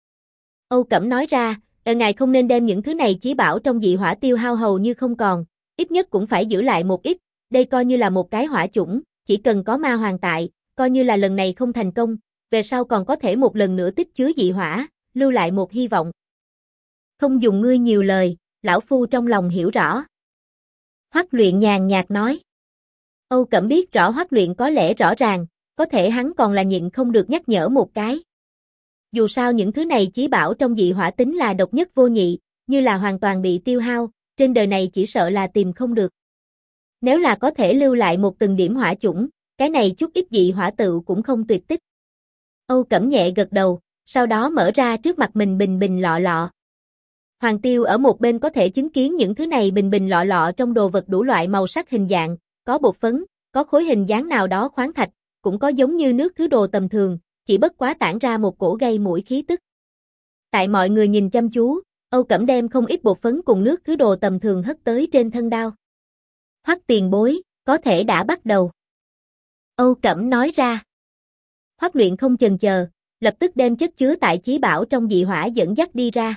Âu Cẩm nói ra, ngài không nên đem những thứ này chí bảo trong dị hỏa tiêu hao hầu như không còn, ít nhất cũng phải giữ lại một ít, đây coi như là một cái hỏa chủng, chỉ cần có ma hoàng tại, coi như là lần này không thành công, về sau còn có thể một lần nữa tích chứa dị hỏa, lưu lại một hy vọng. Không dùng ngươi nhiều lời, lão phu trong lòng hiểu rõ. Hoắc Luyện nhàn nhạt nói. Âu Cẩm biết rõ Hoắc Luyện có lẽ rõ ràng, có thể hắn còn là nhịn không được nhắc nhở một cái. Dù sao những thứ này chí bảo trong dị hỏa tính là độc nhất vô nhị, như là hoàn toàn bị tiêu hao, trên đời này chỉ sợ là tìm không được. Nếu là có thể lưu lại một từng điểm hỏa chủng, cái này chút ít dị hỏa tự cũng không tuyệt tích. Âu Cẩm nhẹ gật đầu, sau đó mở ra trước mặt mình bình bình lọ lọ. Hoàng Tiêu ở một bên có thể chứng kiến những thứ này bình bình lọ lọ trong đồ vật đủ loại màu sắc hình dạng, có bột phấn, có khối hình dáng nào đó khoáng thạch, cũng có giống như nước thứ đồ tầm thường, chỉ bất quá tản ra một cổ gây mũi khí tức. Tại mọi người nhìn chăm chú, Âu Cẩm đem không ít bột phấn cùng nước thứ đồ tầm thường hất tới trên thân đao. Hoắc tiền bối, có thể đã bắt đầu. Âu Cẩm nói ra. Hoắc Luyện không chần chờ, lập tức đem chất chứa tại chí bảo trong dị hỏa dẫn dắt đi ra.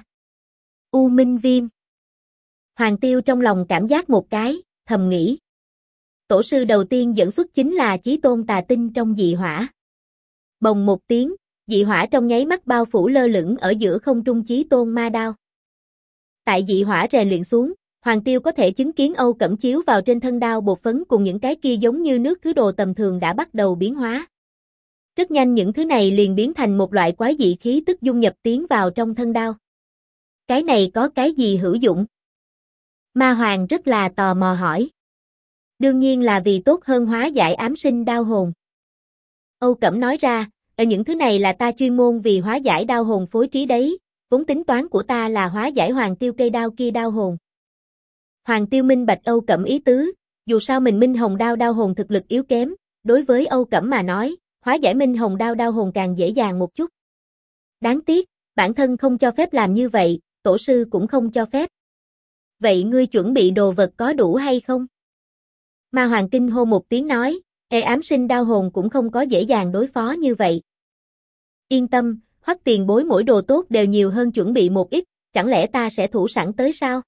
U Minh Viêm. Hoàng Tiêu trong lòng cảm giác một cái, thầm nghĩ. Tổ sư đầu tiên dẫn xuất chính là chí tôn tà tinh trong dị hỏa. Bồng một tiếng, dị hỏa trong nháy mắt bao phủ lơ lửng ở giữa không trung chí tôn ma đao. Tại dị hỏa rèn luyện xuống, Hoàng Tiêu có thể chứng kiến Âu Cẩm chiếu vào trên thân đao bột phấn cùng những cái kia giống như nước thứ đồ tầm thường đã bắt đầu biến hóa. Rất nhanh những thứ này liền biến thành một loại quái dị khí tức dung nhập tiến vào trong thân đao. Cái này có cái gì hữu dụng? Ma Hoàng rất là tò mò hỏi. Đương nhiên là vì tốt hơn hóa giải ám sinh đao hồn. Âu Cẩm nói ra, ở những thứ này là ta chuyên môn vì hóa giải đao hồn phối trí đấy, vốn tính toán của ta là hóa giải Hoàng Tiêu cây đao kia đao hồn. Hoàng Tiêu minh bạch Âu Cẩm ý tứ, dù sao mình Minh Hồng đao đao hồn thực lực yếu kém, đối với Âu Cẩm mà nói, hóa giải Minh Hồng đao đao hồn càng dễ dàng một chút. Đáng tiếc, bản thân không cho phép làm như vậy, tổ sư cũng không cho phép. Vậy ngươi chuẩn bị đồ vật có đủ hay không? Ma Hoàng kinh hô một tiếng nói, ám sinh đao hồn cũng không có dễ dàng đối phó như vậy. Yên tâm, Hoắc tiền bối mỗi đồ tốt đều nhiều hơn chuẩn bị một ít, chẳng lẽ ta sẽ thủ sẵn tới sao?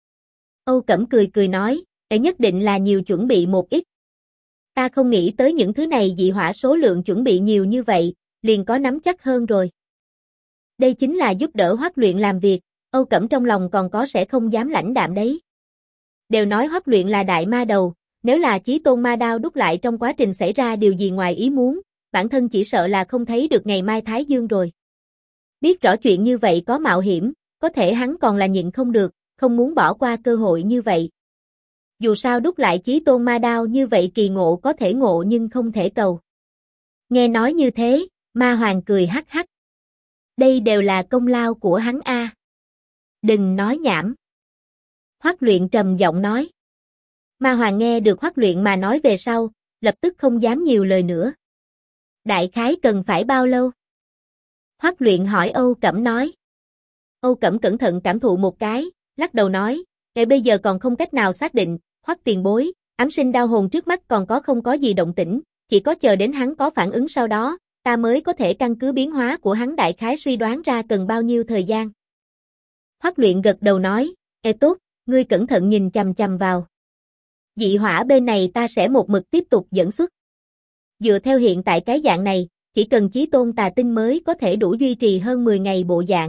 Âu Cẩm cười cười nói, nhất định là nhiều chuẩn bị một ít. Ta không nghĩ tới những thứ này dị hỏa số lượng chuẩn bị nhiều như vậy, liền có nắm chắc hơn rồi. Đây chính là giúp đỡ Hoắc Luyện làm việc, Âu Cẩm trong lòng còn có sẽ không dám lãnh đạm đấy. Đều nói Hoắc Luyện là đại ma đầu, nếu là chí tôn ma đao đúc lại trong quá trình xảy ra điều gì ngoài ý muốn, bản thân chỉ sợ là không thấy được ngày mai Thái Dương rồi. Biết rõ chuyện như vậy có mạo hiểm, có thể hắn còn là nhịn không được, không muốn bỏ qua cơ hội như vậy. Dù sao đúc lại chí tôn ma đao như vậy kỳ ngộ có thể ngộ nhưng không thể cầu. Nghe nói như thế, Ma Hoàng cười hắc hắc. Đây đều là công lao của hắn a. Đừng nói nhảm. Hoắc Luyện trầm giọng nói. Ma Hoàng nghe được Hoắc Luyện mà nói về sau, lập tức không dám nhiều lời nữa. Đại khái cần phải bao lâu? Hoắc Luyện hỏi Âu Cẩm nói. Âu Cẩm cẩn thận cảm thụ một cái, lắc đầu nói, bây giờ còn không cách nào xác định, Hoắc tiền bối, ám sinh đao hồn trước mắt còn không có gì động tĩnh, chỉ có chờ đến hắn có phản ứng sau đó, ta mới có thể căn cứ biến hóa của hắn đại khái suy đoán ra cần bao nhiêu thời gian. Hoắc Luyện gật đầu nói, tốt, ngươi cẩn thận nhìn chằm chằm vào. Dị hỏa bên này ta sẽ một mực tiếp tục dẫn xuất. Dựa theo hiện tại cái dạng này, chỉ cần chí tôn tà tinh mới có thể đủ duy trì hơn 10 ngày bộ dạng.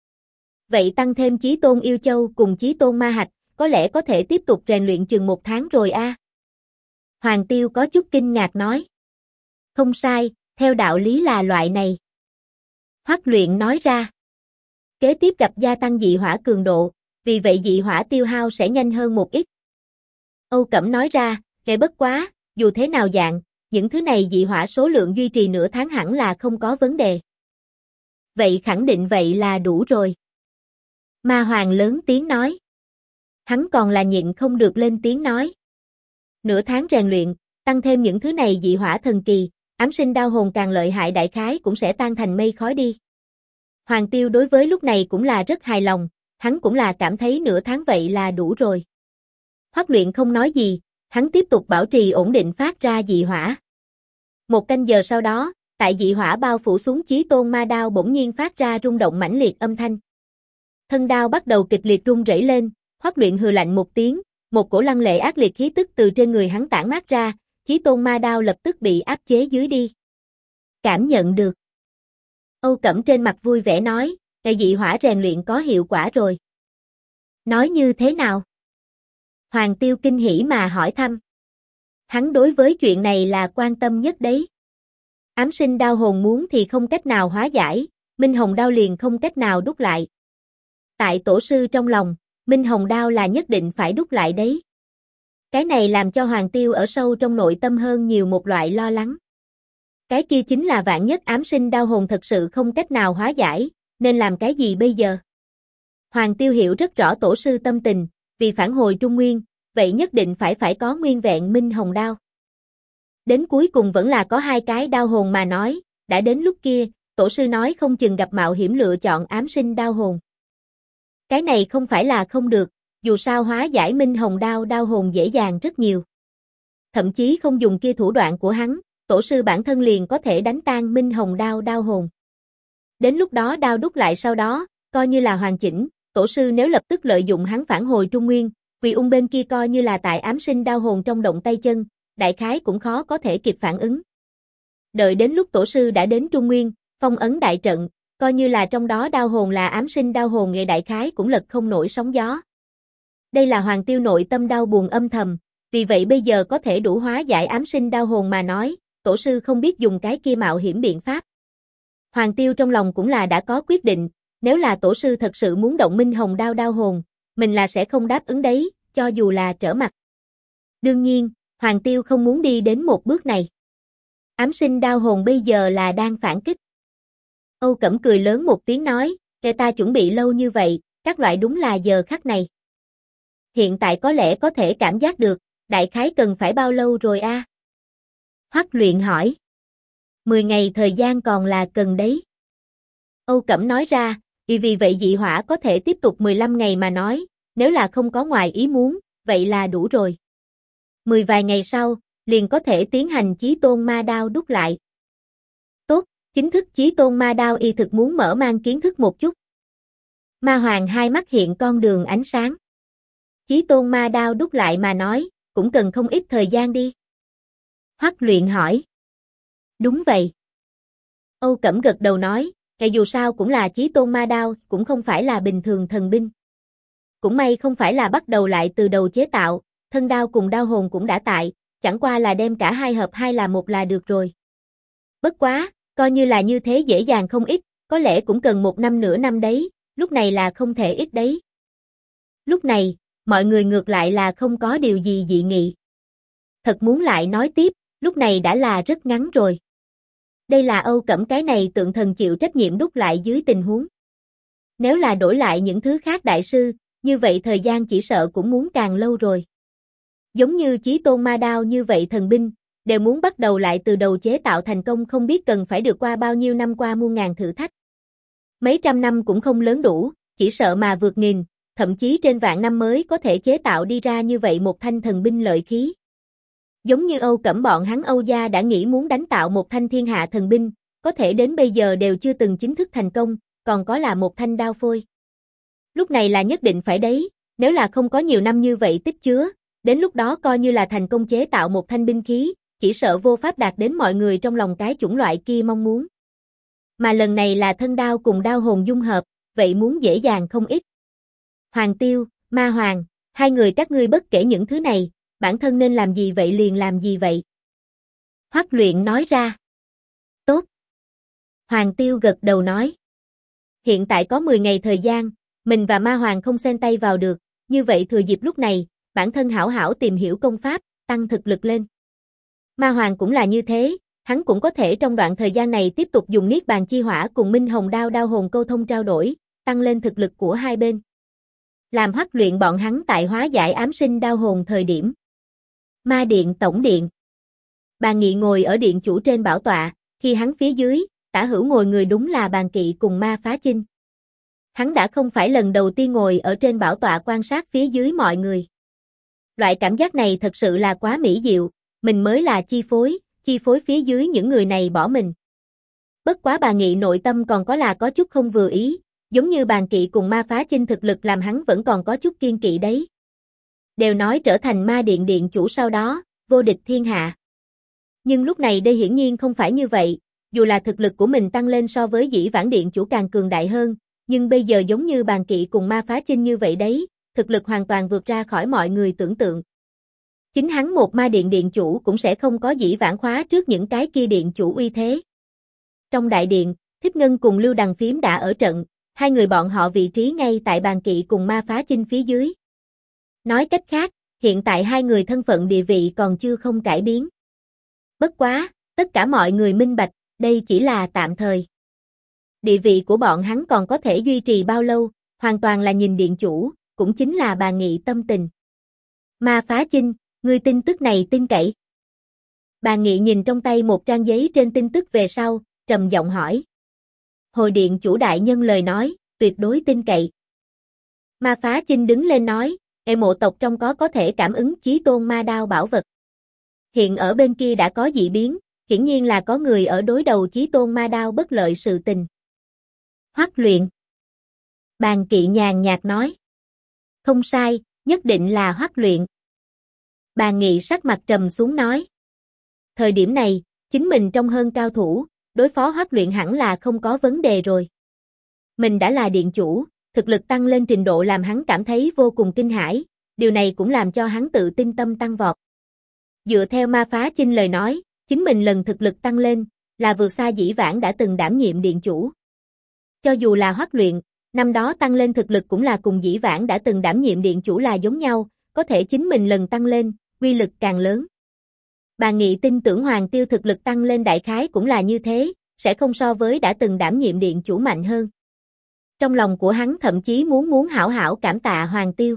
Vậy tăng thêm chí tôn yêu châu cùng chí tôn ma hạch, có lẽ có thể tiếp tục rèn luyện chừng 1 tháng rồi a. Hoàng Tiêu có chút kinh ngạc nói. Không sai, theo đạo lý là loại này. Hoắc Luyện nói ra. Kế tiếp gặp gia tăng dị hỏa cường độ, vì vậy dị hỏa tiêu hao sẽ nhanh hơn một ít. Âu Cẩm nói ra, bất quá, dù thế nào dạng, những thứ này dị hỏa số lượng duy trì nửa tháng hẳn là không có vấn đề. Vậy khẳng định vậy là đủ rồi. Ma Hoàng lớn tiếng nói. Hắn còn là nhịn không được lên tiếng nói. Nửa tháng rèn luyện, tăng thêm những thứ này dị hỏa thần kỳ, ám sinh đao hồn càng lợi hại đại khái cũng sẽ tan thành mây khói đi. Hoàng Tiêu đối với lúc này cũng là rất hài lòng, hắn cũng là cảm thấy nửa tháng vậy là đủ rồi. Hoắc Luyện không nói gì, hắn tiếp tục bảo trì ổn định phát ra dị hỏa. 1 canh giờ sau đó, tại dị hỏa bao phủ xuống chí tôn ma đao bỗng nhiên phát ra rung động mãnh liệt âm thanh. Thân đao bắt đầu kịch liệt rung rẩy lên, Hoắc Luyện hừ lạnh một tiếng, một cổ lăng lệ ác liệt khí tức từ trên người hắn tản mát ra, chí tôn ma đao lập tức bị áp chế dưới đi. Cảm nhận được. Âu Cẩm trên mặt vui vẻ nói, dị hỏa rèn luyện có hiệu quả rồi. Nói như thế nào? Hoàng Tiêu kinh hỉ mà hỏi thăm. Hắn đối với chuyện này là quan tâm nhất đấy. Ám sinh đao hồn muốn thì không cách nào hóa giải, Minh Hồng đao liền không cách nào đúc lại. Tại tổ sư trong lòng, Minh Hồng đao là nhất định phải đúc lại đấy. Cái này làm cho Hoàng Tiêu ở sâu trong nội tâm hơn nhiều một loại lo lắng. Cái kia chính là vạn nhất ám sinh đao hồn thật sự không cách nào hóa giải, nên làm cái gì bây giờ? Hoàng Tiêu hiểu rất rõ tổ sư tâm tình, vì phản hồi Trung Nguyên, vậy nhất định phải có nguyên vẹn Minh Hồng đao. Đến cuối cùng vẫn là có hai cái đao hồn mà nói, đã đến lúc kia, tổ sư nói không chừng gặp mạo hiểm lựa chọn ám sinh đao hồn. Cái này không phải là không được, dù sao hóa giải Minh Hồng đao hồn dễ dàng rất nhiều. Thậm chí không dùng kia thủ đoạn của hắn, tổ sư bản thân liền có thể đánh tan Minh Hồng đao hồn. Đến lúc đó đao đúc lại sau đó, coi như là hoàn chỉnh, tổ sư nếu lập tức lợi dụng hắn phản hồi Trung Nguyên, Quỳ Ung bên kia coi như là tại ám sinh đao hồn trong động tay chân, đại khái cũng khó có thể kịp phản ứng. Đợi đến lúc tổ sư đã đến Trung Nguyên, phong ấn đại trận, coi như là trong đó đao hồn là ám sinh đao hồn nghệ đại khái cũng lật không nổi sóng gió. Đây là Hoàng Tiêu nội tâm đau buồn âm thầm, vì vậy bây giờ có thể đủ hóa giải ám sinh đao hồn mà nói, tổ sư không biết dùng cái kia mạo hiểm biện pháp. Hoàng Tiêu trong lòng cũng là đã có quyết định, nếu là tổ sư thật sự muốn động Minh Hồng đao hồn, mình là sẽ không đáp ứng đấy, cho dù là trở mặt. Đương nhiên, Hoàng Tiêu không muốn đi đến một bước này. Ám sinh đao hồn bây giờ là đang phản kích. Âu Cẩm cười lớn một tiếng nói, kẻ ta chuẩn bị lâu như vậy, các loại đúng là giờ khắc này. Hiện tại có lẽ có thể cảm giác được, đại khái cần phải bao lâu rồi a? Hoắc Luyện hỏi. 10 ngày thời gian còn là cần đấy. Âu Cẩm nói ra, vì vậy dị hỏa có thể tiếp tục 15 ngày mà nói, nếu là không có ngoài ý muốn, vậy là đủ rồi. 10 vài ngày sau, liền có thể tiến hành Chí Tôn Ma Đao đúc lại. Tốt, chính thức Chí Tôn Ma Đao y thực muốn mở mang kiến thức một chút. Ma Hoàng hai mắt hiện con đường ánh sáng. Chí Tôn Ma Đao đúc lại mà nói, cũng cần không ít thời gian đi. Hoắc Luyện hỏi. Đúng vậy. Âu Cẩm gật đầu nói, kể dù sao cũng là Chí Tôn Ma Đao, cũng không phải là bình thường thần binh. Cũng may không phải là bắt đầu lại từ đầu chế tạo, thân đao cùng đao hồn cũng đã tại, chẳng qua là đem cả hai hợp hai là một là được rồi. Bất quá, coi như là như thế dễ dàng không ít, có lẽ cũng cần 1 năm nửa năm đấy, lúc này là không thể ít đấy. Lúc này, mọi người ngược lại là không có điều gì dị nghị. Thật muốn lại nói tiếp, lúc này đã là rất ngắn rồi. Đây là Âu Cẩm cái này tượng thần chịu trách nhiệm đúc lại dưới tình huống. Nếu là đổi lại những thứ khác đại sư, như vậy thời gian chỉ sợ cũng muốn càng lâu rồi. Giống như Chí Tôn Ma Đao như vậy thần binh, đều muốn bắt đầu lại từ đầu chế tạo thành công không biết cần phải được qua bao nhiêu năm qua muôn ngàn thử thách. Mấy trăm năm cũng không lớn đủ, chỉ sợ mà vượt nghìn, thậm chí trên vạn năm mới có thể chế tạo đi ra như vậy một thanh thần binh lợi khí. Giống như Âu Cẩm bọn hắn Âu gia đã nghĩ muốn đánh tạo một thanh thiên hạ thần binh, có thể đến bây giờ đều chưa từng chính thức thành công, còn có là một thanh đao phôi. Lúc này là nhất định phải đấy, nếu là không có nhiều năm như vậy tích chứa, đến lúc đó coi như là thành công chế tạo một thanh binh khí, chỉ sợ vô pháp đạt đến mọi người trong lòng cái chủng loại kia mong muốn. Mà lần này là thân đao cùng đao hồn dung hợp, vậy muốn dễ dàng không ít. Hoàng Tiêu, Ma Hoàng, hai người các ngươi bất kể những thứ này, bản thân nên làm gì vậy liền làm gì vậy. Hoắc Luyện nói ra. Tốt. Hoàng Tiêu gật đầu nói. Hiện tại có 10 ngày thời gian, mình và Ma Hoàng không xen tay vào được, như vậy thừa dịp lúc này, bản thân hảo hảo tìm hiểu công pháp, tăng thực lực lên. Ma Hoàng cũng là như thế, hắn cũng có thể trong đoạn thời gian này tiếp tục dùng Niết Bàn Chi Hỏa cùng Minh Hồng đao hồn câu thông trao đổi, tăng lên thực lực của hai bên. Làm Hoắc Luyện bọn hắn tại hóa giải ám sinh đao hồn thời điểm. Ma Điện Tổng Điện. Bàn Nghị ngồi ở điện chủ trên bảo tọa, khi hắn phía dưới, tả hữu ngồi người đúng là Bàn Kỵ cùng Ma Phá Chinh. Hắn đã không phải lần đầu tiên ngồi ở trên bảo tọa quan sát phía dưới mọi người. Loại cảm giác này thật sự là quá mỹ diệu, mình mới là chi phối phía dưới những người này bỏ mình. Bất quá Bàn Nghị nội tâm còn có là có chút không vừa ý, giống như Bàn Kỵ cùng Ma Phá Chinh thực lực làm hắn vẫn còn có chút kiên kỵ đấy. Đều nói trở thành Ma Điện điện chủ sau đó, vô địch thiên hạ. Nhưng lúc này đây hiển nhiên không phải như vậy, dù là thực lực của mình tăng lên so với dĩ vãng điện chủ càng cường đại hơn, nhưng bây giờ giống như Bàn Kỵ cùng Ma Phá Chinh như vậy đấy, thực lực hoàn toàn vượt ra khỏi mọi người tưởng tượng. Chính hắn một ma điện điện chủ cũng sẽ không có dĩ vãng khóa trước những cái kia điện chủ uy thế. Trong đại điện, Thích Ngân cùng Lưu Đằng Phím đã ở trận, hai người bọn họ vị trí ngay tại bàn kỵ cùng Ma Phá Chinh phía dưới. Nói cách khác, hiện tại hai người thân phận địa vị còn chưa không cải biến. Bất quá, tất cả mọi người minh bạch, đây chỉ là tạm thời. Địa vị của bọn hắn còn có thể duy trì bao lâu, hoàn toàn là nhìn điện chủ, cũng chính là bà Nghị tâm tình. Ma Phá Chinh, ngươi tin tức này tin cậy? Bà Nghị nhìn trong tay một trang giấy trên tin tức về sau, trầm giọng hỏi. Hồi điện chủ đại nhân lời nói, tuyệt đối tin cậy. Ma Phá Chinh đứng lên nói, mộ tộc trong có thể cảm ứng chí tôn ma đao bảo vật. Hiện ở bên kia đã có dị biến, hiển nhiên là có người ở đối đầu chí tôn ma đao bất lợi sự tình. Hoắc Luyện. Bàn Kỵ nhàn nhạt nói. Không sai, nhất định là Hoắc Luyện. Bà Nghị sắc mặt trầm xuống nói. Thời điểm này, chính mình trong hơn cao thủ, đối phó Hoắc Luyện hẳn là không có vấn đề rồi. Mình đã là điện chủ, thực lực tăng lên trình độ làm hắn cảm thấy vô cùng kinh hãi, điều này cũng làm cho hắn tự tin tâm tăng vọt. Dựa theo Ma Phá Chinh lời nói, chính mình lần thực lực tăng lên, là vượt xa dĩ vãng đã từng đảm nhiệm điện chủ. Cho dù là Hoắc Luyện, năm đó tăng lên thực lực cũng là cùng dĩ vãng đã từng đảm nhiệm điện chủ là giống nhau, có thể chính mình lần tăng lên, uy lực càng lớn. Bà Nghị tin tưởng Hoàng Tiêu thực lực tăng lên đại khái cũng là như thế, sẽ không so với đã từng đảm nhiệm điện chủ mạnh hơn. Trong lòng của hắn thậm chí muốn hảo hảo cảm tạ Hoàng Tiêu.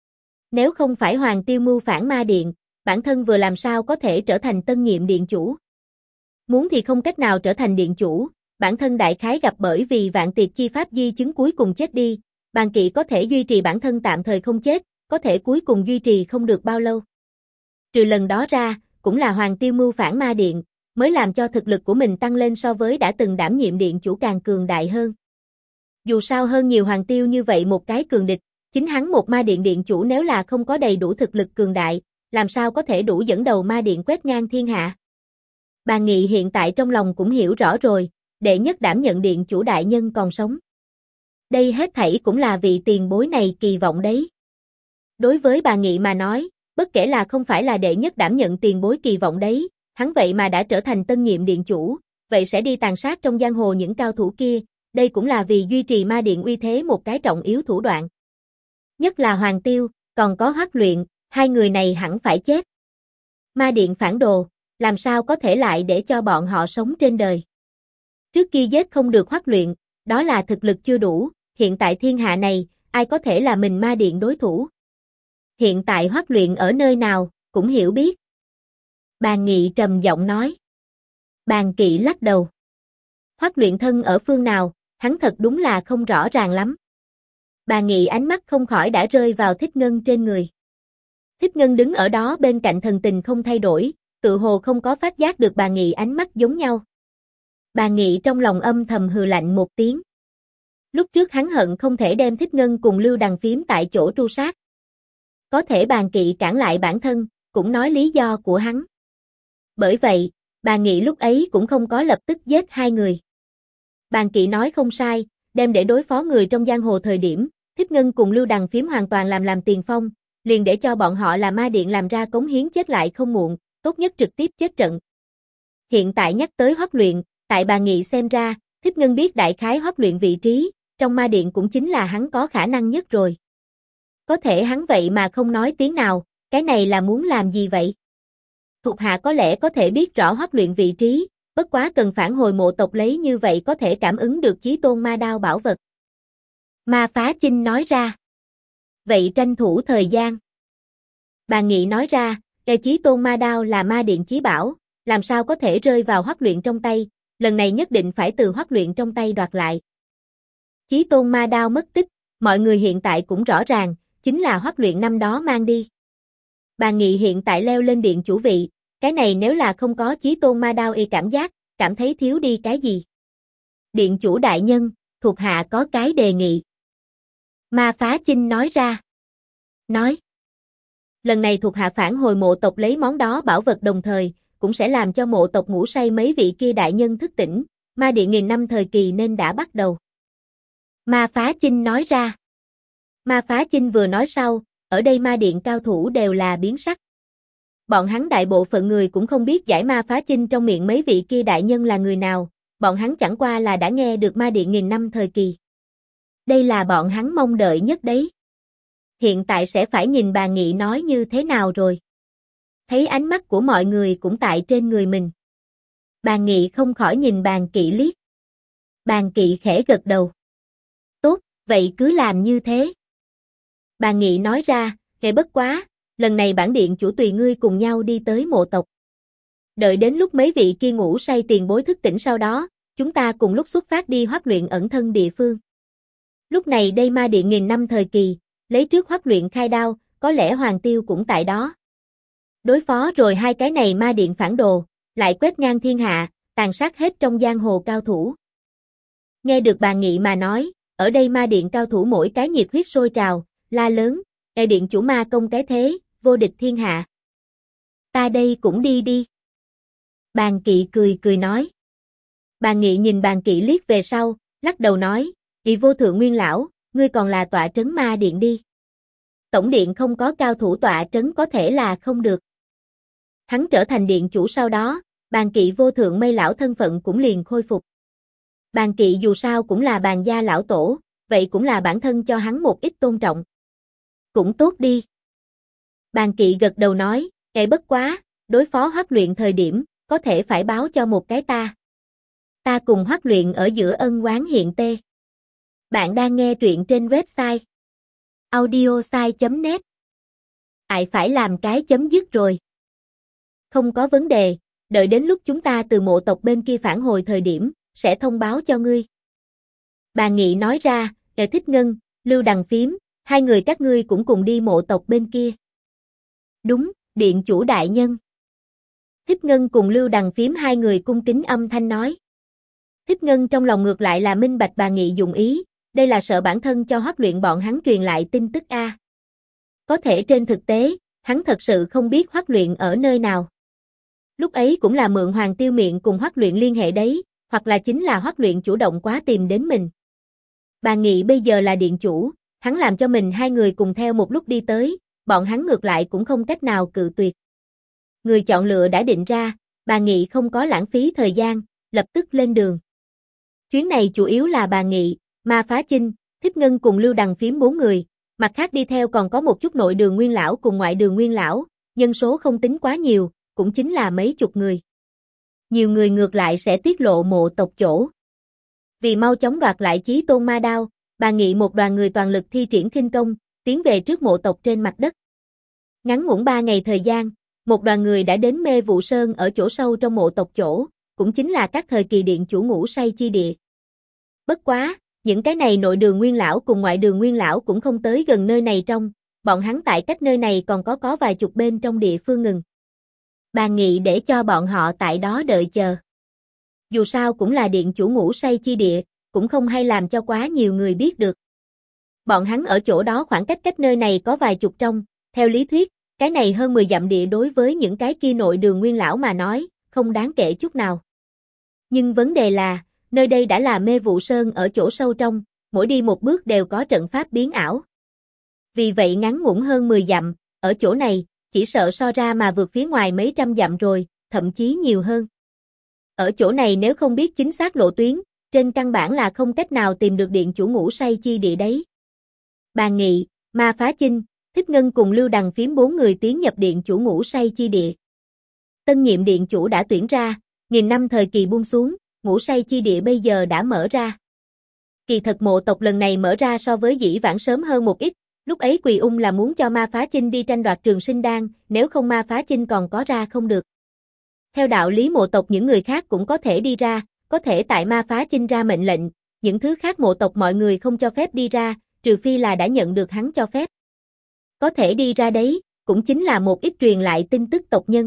Nếu không phải Hoàng Tiêu mưu phản ma điện, bản thân vừa làm sao có thể trở thành tân nhiệm điện chủ. Muốn thì không cách nào trở thành điện chủ, bản thân đại khái gặp bởi vì vạn tiệt chi pháp di chứng cuối cùng chết đi, Bàn Kỵ có thể duy trì bản thân tạm thời không chết, có thể cuối cùng duy trì không được bao lâu. Trừ lần đó ra, cũng là Hoàng Tiêu mưu phản ma điện, mới làm cho thực lực của mình tăng lên so với đã từng đảm nhiệm điện chủ càng cường đại hơn. Dù sao hơn nhiều Hoàng Tiêu như vậy một cái cường địch, chính hắn một ma điện điện chủ nếu là không có đầy đủ thực lực cường đại, làm sao có thể đủ dẫn đầu ma điện quét ngang thiên hạ. Bà Nghị hiện tại trong lòng cũng hiểu rõ rồi, đệ nhất đảm nhận điện chủ đại nhân còn sống. Đây hết thảy cũng là vị tiền bối này kỳ vọng đấy. Đối với bà Nghị mà nói, bất kể là không phải là đệ nhất đảm nhận tiền bối kỳ vọng đấy, hắn vậy mà đã trở thành tân nhiệm điện chủ, vậy sẽ đi tàn sát trong giang hồ những cao thủ kia, đây cũng là vì duy trì ma điện uy thế một cái trọng yếu thủ đoạn. Nhất là Hoàng Tiêu, còn có Hoắc Luyện, hai người này hẳn phải chết. Ma điện phản đồ, làm sao có thể lại để cho bọn họ sống trên đời. Trước kia giết không được Hoắc Luyện, đó là thực lực chưa đủ, hiện tại thiên hạ này, ai có thể là mình ma điện đối thủ. Hiện tại Hoắc Luyện ở nơi nào, cũng hiểu biết. Bàn Nghị trầm giọng nói. Bàn Kỵ lắc đầu. Hoắc Luyện thân ở phương nào, hắn thật đúng là không rõ ràng lắm. Bàn Nghị ánh mắt không khỏi đã rơi vào Thích Ngân trên người. Thích Ngân đứng ở đó bên cạnh thần tình không thay đổi, tự hồ không có phát giác được Bàn Nghị ánh mắt giống nhau. Bàn Nghị trong lòng âm thầm hừ lạnh một tiếng. Lúc trước hắn hận không thể đem Thích Ngân cùng Lưu Đằng Phím tại chỗ tru sát. Có thể Bàn Kỵ cản lại bản thân, cũng nói lý do của hắn. Bởi vậy, Bàn Nghị lúc ấy cũng không có lập tức giết hai người. Bàn Kỵ nói không sai, đem để đối phó người trong giang hồ thời điểm, Thích Ngân cùng Lưu Đằng Phím hoàn toàn làm tiền phong, liền để cho bọn họ là ma điện làm ra cống hiến chết lại không muộn, tốt nhất trực tiếp chết trận. Hiện tại nhắc tới Hoắc Luyện, tại Bàn Nghị xem ra, Thích Ngân biết đại khái Hoắc Luyện vị trí, trong ma điện cũng chính là hắn có khả năng nhất rồi. Có thể hắn vậy mà không nói tiếng nào, cái này là muốn làm gì vậy? Thuộc hạ có lẽ có thể biết rõ Hoắc Luyện vị trí, bất quá cần phản hồi mộ tộc lấy như vậy có thể cảm ứng được chí tôn ma đao bảo vật. Ma Phá Chinh nói ra. Vậy tranh thủ thời gian. Bàn Nghị nói ra, cái chí tôn ma đao là ma điện chí bảo, làm sao có thể rơi vào Hoắc Luyện trong tay, lần này nhất định phải từ Hoắc Luyện trong tay đoạt lại. Chí tôn ma đao mất tích, mọi người hiện tại cũng rõ ràng, chính là Hoắc Luyện năm đó mang đi. Bàn Nghị hiện tại leo lên điện chủ vị, cái này nếu là không có chí tôn ma đao y cảm thấy thiếu đi cái gì. Điện chủ đại nhân, thuộc hạ có cái đề nghị. Ma Phá Chinh nói ra. Nói. Lần này thuộc hạ phản hồi mộ tộc lấy món đó bảo vật đồng thời, cũng sẽ làm cho mộ tộc ngủ say mấy vị kia đại nhân thức tỉnh, ma điện nghìn năm thời kỳ nên đã bắt đầu. Ma Phá Chinh nói ra. Ma Phá Chinh vừa nói sau, ở đây ma điện cao thủ đều là biến sắc. Bọn hắn đại bộ phận người cũng không biết giải Ma Phá Chinh trong miệng mấy vị kia đại nhân là người nào, bọn hắn chẳng qua là đã nghe được ma điện nghìn năm thời kỳ. Đây là bọn hắn mong đợi nhất đấy. Hiện tại sẽ phải nhìn bà Nghị nói như thế nào rồi. Thấy ánh mắt của mọi người cũng tại trên người mình. Bà Nghị không khỏi nhìn Bàn Kỵ liếc. Bàn Kỵ khẽ gật đầu. Tốt, vậy cứ làm như thế. Bà Nghị nói ra, bất quá, lần này bản điện chủ tùy ngươi cùng nhau đi tới mộ tộc. Đợi đến lúc mấy vị kia ngủ say tiền bối thức tỉnh sau đó, chúng ta cùng lúc xuất phát đi hoắc luyện ẩn thân địa phương. Lúc này đây ma điện nghìn năm thời kỳ, lấy trước hoắc luyện khai đao, có lẽ Hoàng Tiêu cũng tại đó. Đối phó rồi hai cái này ma điện phản đồ, lại quét ngang thiên hạ, tàn sát hết trong giang hồ cao thủ. Nghe được bà Nghị mà nói, ở đây ma điện cao thủ mỗi cái nhiệt huyết sôi trào, la lớn, điện chủ ma công cái thế, vô địch thiên hạ. Ta đây cũng đi đi. Bàn Kỵ cười cười nói. Bà Nghị nhìn Bàn Kỵ liếc về sau, lắc đầu nói, Ị vô thượng nguyên lão, ngươi còn là tọa trấn ma điện đi. Tổng điện không có cao thủ tọa trấn có thể là không được. Hắn trở thành điện chủ sau đó, Bàn Kỵ vô thượng mây lão thân phận cũng liền khôi phục. Bàn Kỵ dù sao cũng là Bàn gia lão tổ, vậy cũng là bản thân cho hắn một ít tôn trọng. Cũng tốt đi. Bàn Kỵ gật đầu nói, bất quá, đối phó hoắc luyện thời điểm, có thể phải báo cho một cái ta. Ta cùng hoắc luyện ở giữa ân oán hiện tê. Bạn đang nghe truyện trên website audiosai.net. Ai phải làm cái chấm dứt rồi. Không có vấn đề, đợi đến lúc chúng ta từ mộ tộc bên kia phản hồi thời điểm, sẽ thông báo cho ngươi. Bà Nghị nói ra, Thích Ngân, Lưu Đằng Phím, hai người các ngươi cũng cùng đi mộ tộc bên kia. Đúng, điện chủ đại nhân. Thích Ngân cùng Lưu Đằng Phím hai người cung kính âm thanh nói. Thích Ngân trong lòng ngược lại là minh bạch bà Nghị dụng ý, đây là sợ bản thân cho hoắc luyện bọn hắn truyền lại tin tức a. Có thể trên thực tế, hắn thật sự không biết hoắc luyện ở nơi nào. Lúc ấy cũng là mượn Hoàng Tiêu miệng cùng hoắc luyện liên hệ đấy, hoặc là chính là hoắc luyện chủ động quá tìm đến mình. Bà Nghị bây giờ là điện chủ, hắn làm cho mình hai người cùng theo một lúc đi tới, bọn hắn ngược lại cũng không cách nào cự tuyệt. Người chọn lựa đã định ra, bà Nghị không có lãng phí thời gian, lập tức lên đường. Chuyến này chủ yếu là bà Nghị, Ma Phá Chinh, Thích Ngân cùng Lưu Đằng Phím 4 người, mặt khác đi theo còn có một chút nội đường nguyên lão cùng ngoại đường nguyên lão, nhân số không tính quá nhiều, cũng chính là mấy chục người. Nhiều người ngược lại sẽ tiết lộ mộ tộc chỗ. Vì mau chóng đoạt lại chí tôn ma đao, bà Nghị một đoàn người toàn lực thi triển khinh công, tiến về trước mộ tộc trên mặt đất. Ngắn ngủn 3 ngày thời gian, một đoàn người đã đến Mê Vụ Sơn ở chỗ sâu trong mộ tộc chỗ, cũng chính là các thời kỳ điện chủ ngủ say chi địa. Bất quá, những cái này nội đường nguyên lão cùng ngoại đường nguyên lão cũng không tới gần nơi này trong, bọn hắn tại cách nơi này còn có vài chục bên trong địa phương ngừng. Bà Nghị để cho bọn họ tại đó đợi chờ. Dù sao cũng là điện chủ ngủ say chi địa, cũng không hay làm cho quá nhiều người biết được. Bọn hắn ở chỗ đó khoảng cách nơi này có vài chục trong, theo lý thuyết, cái này hơn 10 dặm địa đối với những cái kia nội đường nguyên lão mà nói, không đáng kể chút nào. Nhưng vấn đề là, nơi đây đã là Mê Vụ Sơn ở chỗ sâu trong, mỗi đi một bước đều có trận pháp biến ảo. Vì vậy ngắn ngủn hơn 10 dặm, ở chỗ này, chỉ sợ so ra mà vượt phía ngoài mấy trăm dặm rồi, thậm chí nhiều hơn. Ở chỗ này nếu không biết chính xác lộ tuyến, trên căn bản là không cách nào tìm được điện chủ ngủ say chi địa đấy. Bà Nghị, Ma Phá Chinh, Thích Ngân cùng Lưu Đằng Phím 4 người tiến nhập điện chủ ngủ say chi địa. Tân nhiệm điện chủ đã tuyển ra, nghìn năm thời kỳ buông xuống, ngủ say chi địa bây giờ đã mở ra. Kỳ thật mộ tộc lần này mở ra so với dĩ vãng sớm hơn một ít, lúc ấy Quỳ Ung là muốn cho Ma Phá Chinh đi tranh đoạt Trường Sinh Đan, nếu không Ma Phá Chinh còn có ra không được. Theo đạo lý mộ tộc những người khác cũng có thể đi ra, có thể tại Ma Phá Chinh ra mệnh lệnh, những thứ khác mộ tộc mọi người không cho phép đi ra, trừ phi là đã nhận được hắn cho phép. Có thể đi ra đấy, cũng chính là một ít truyền lại tin tức tộc nhân.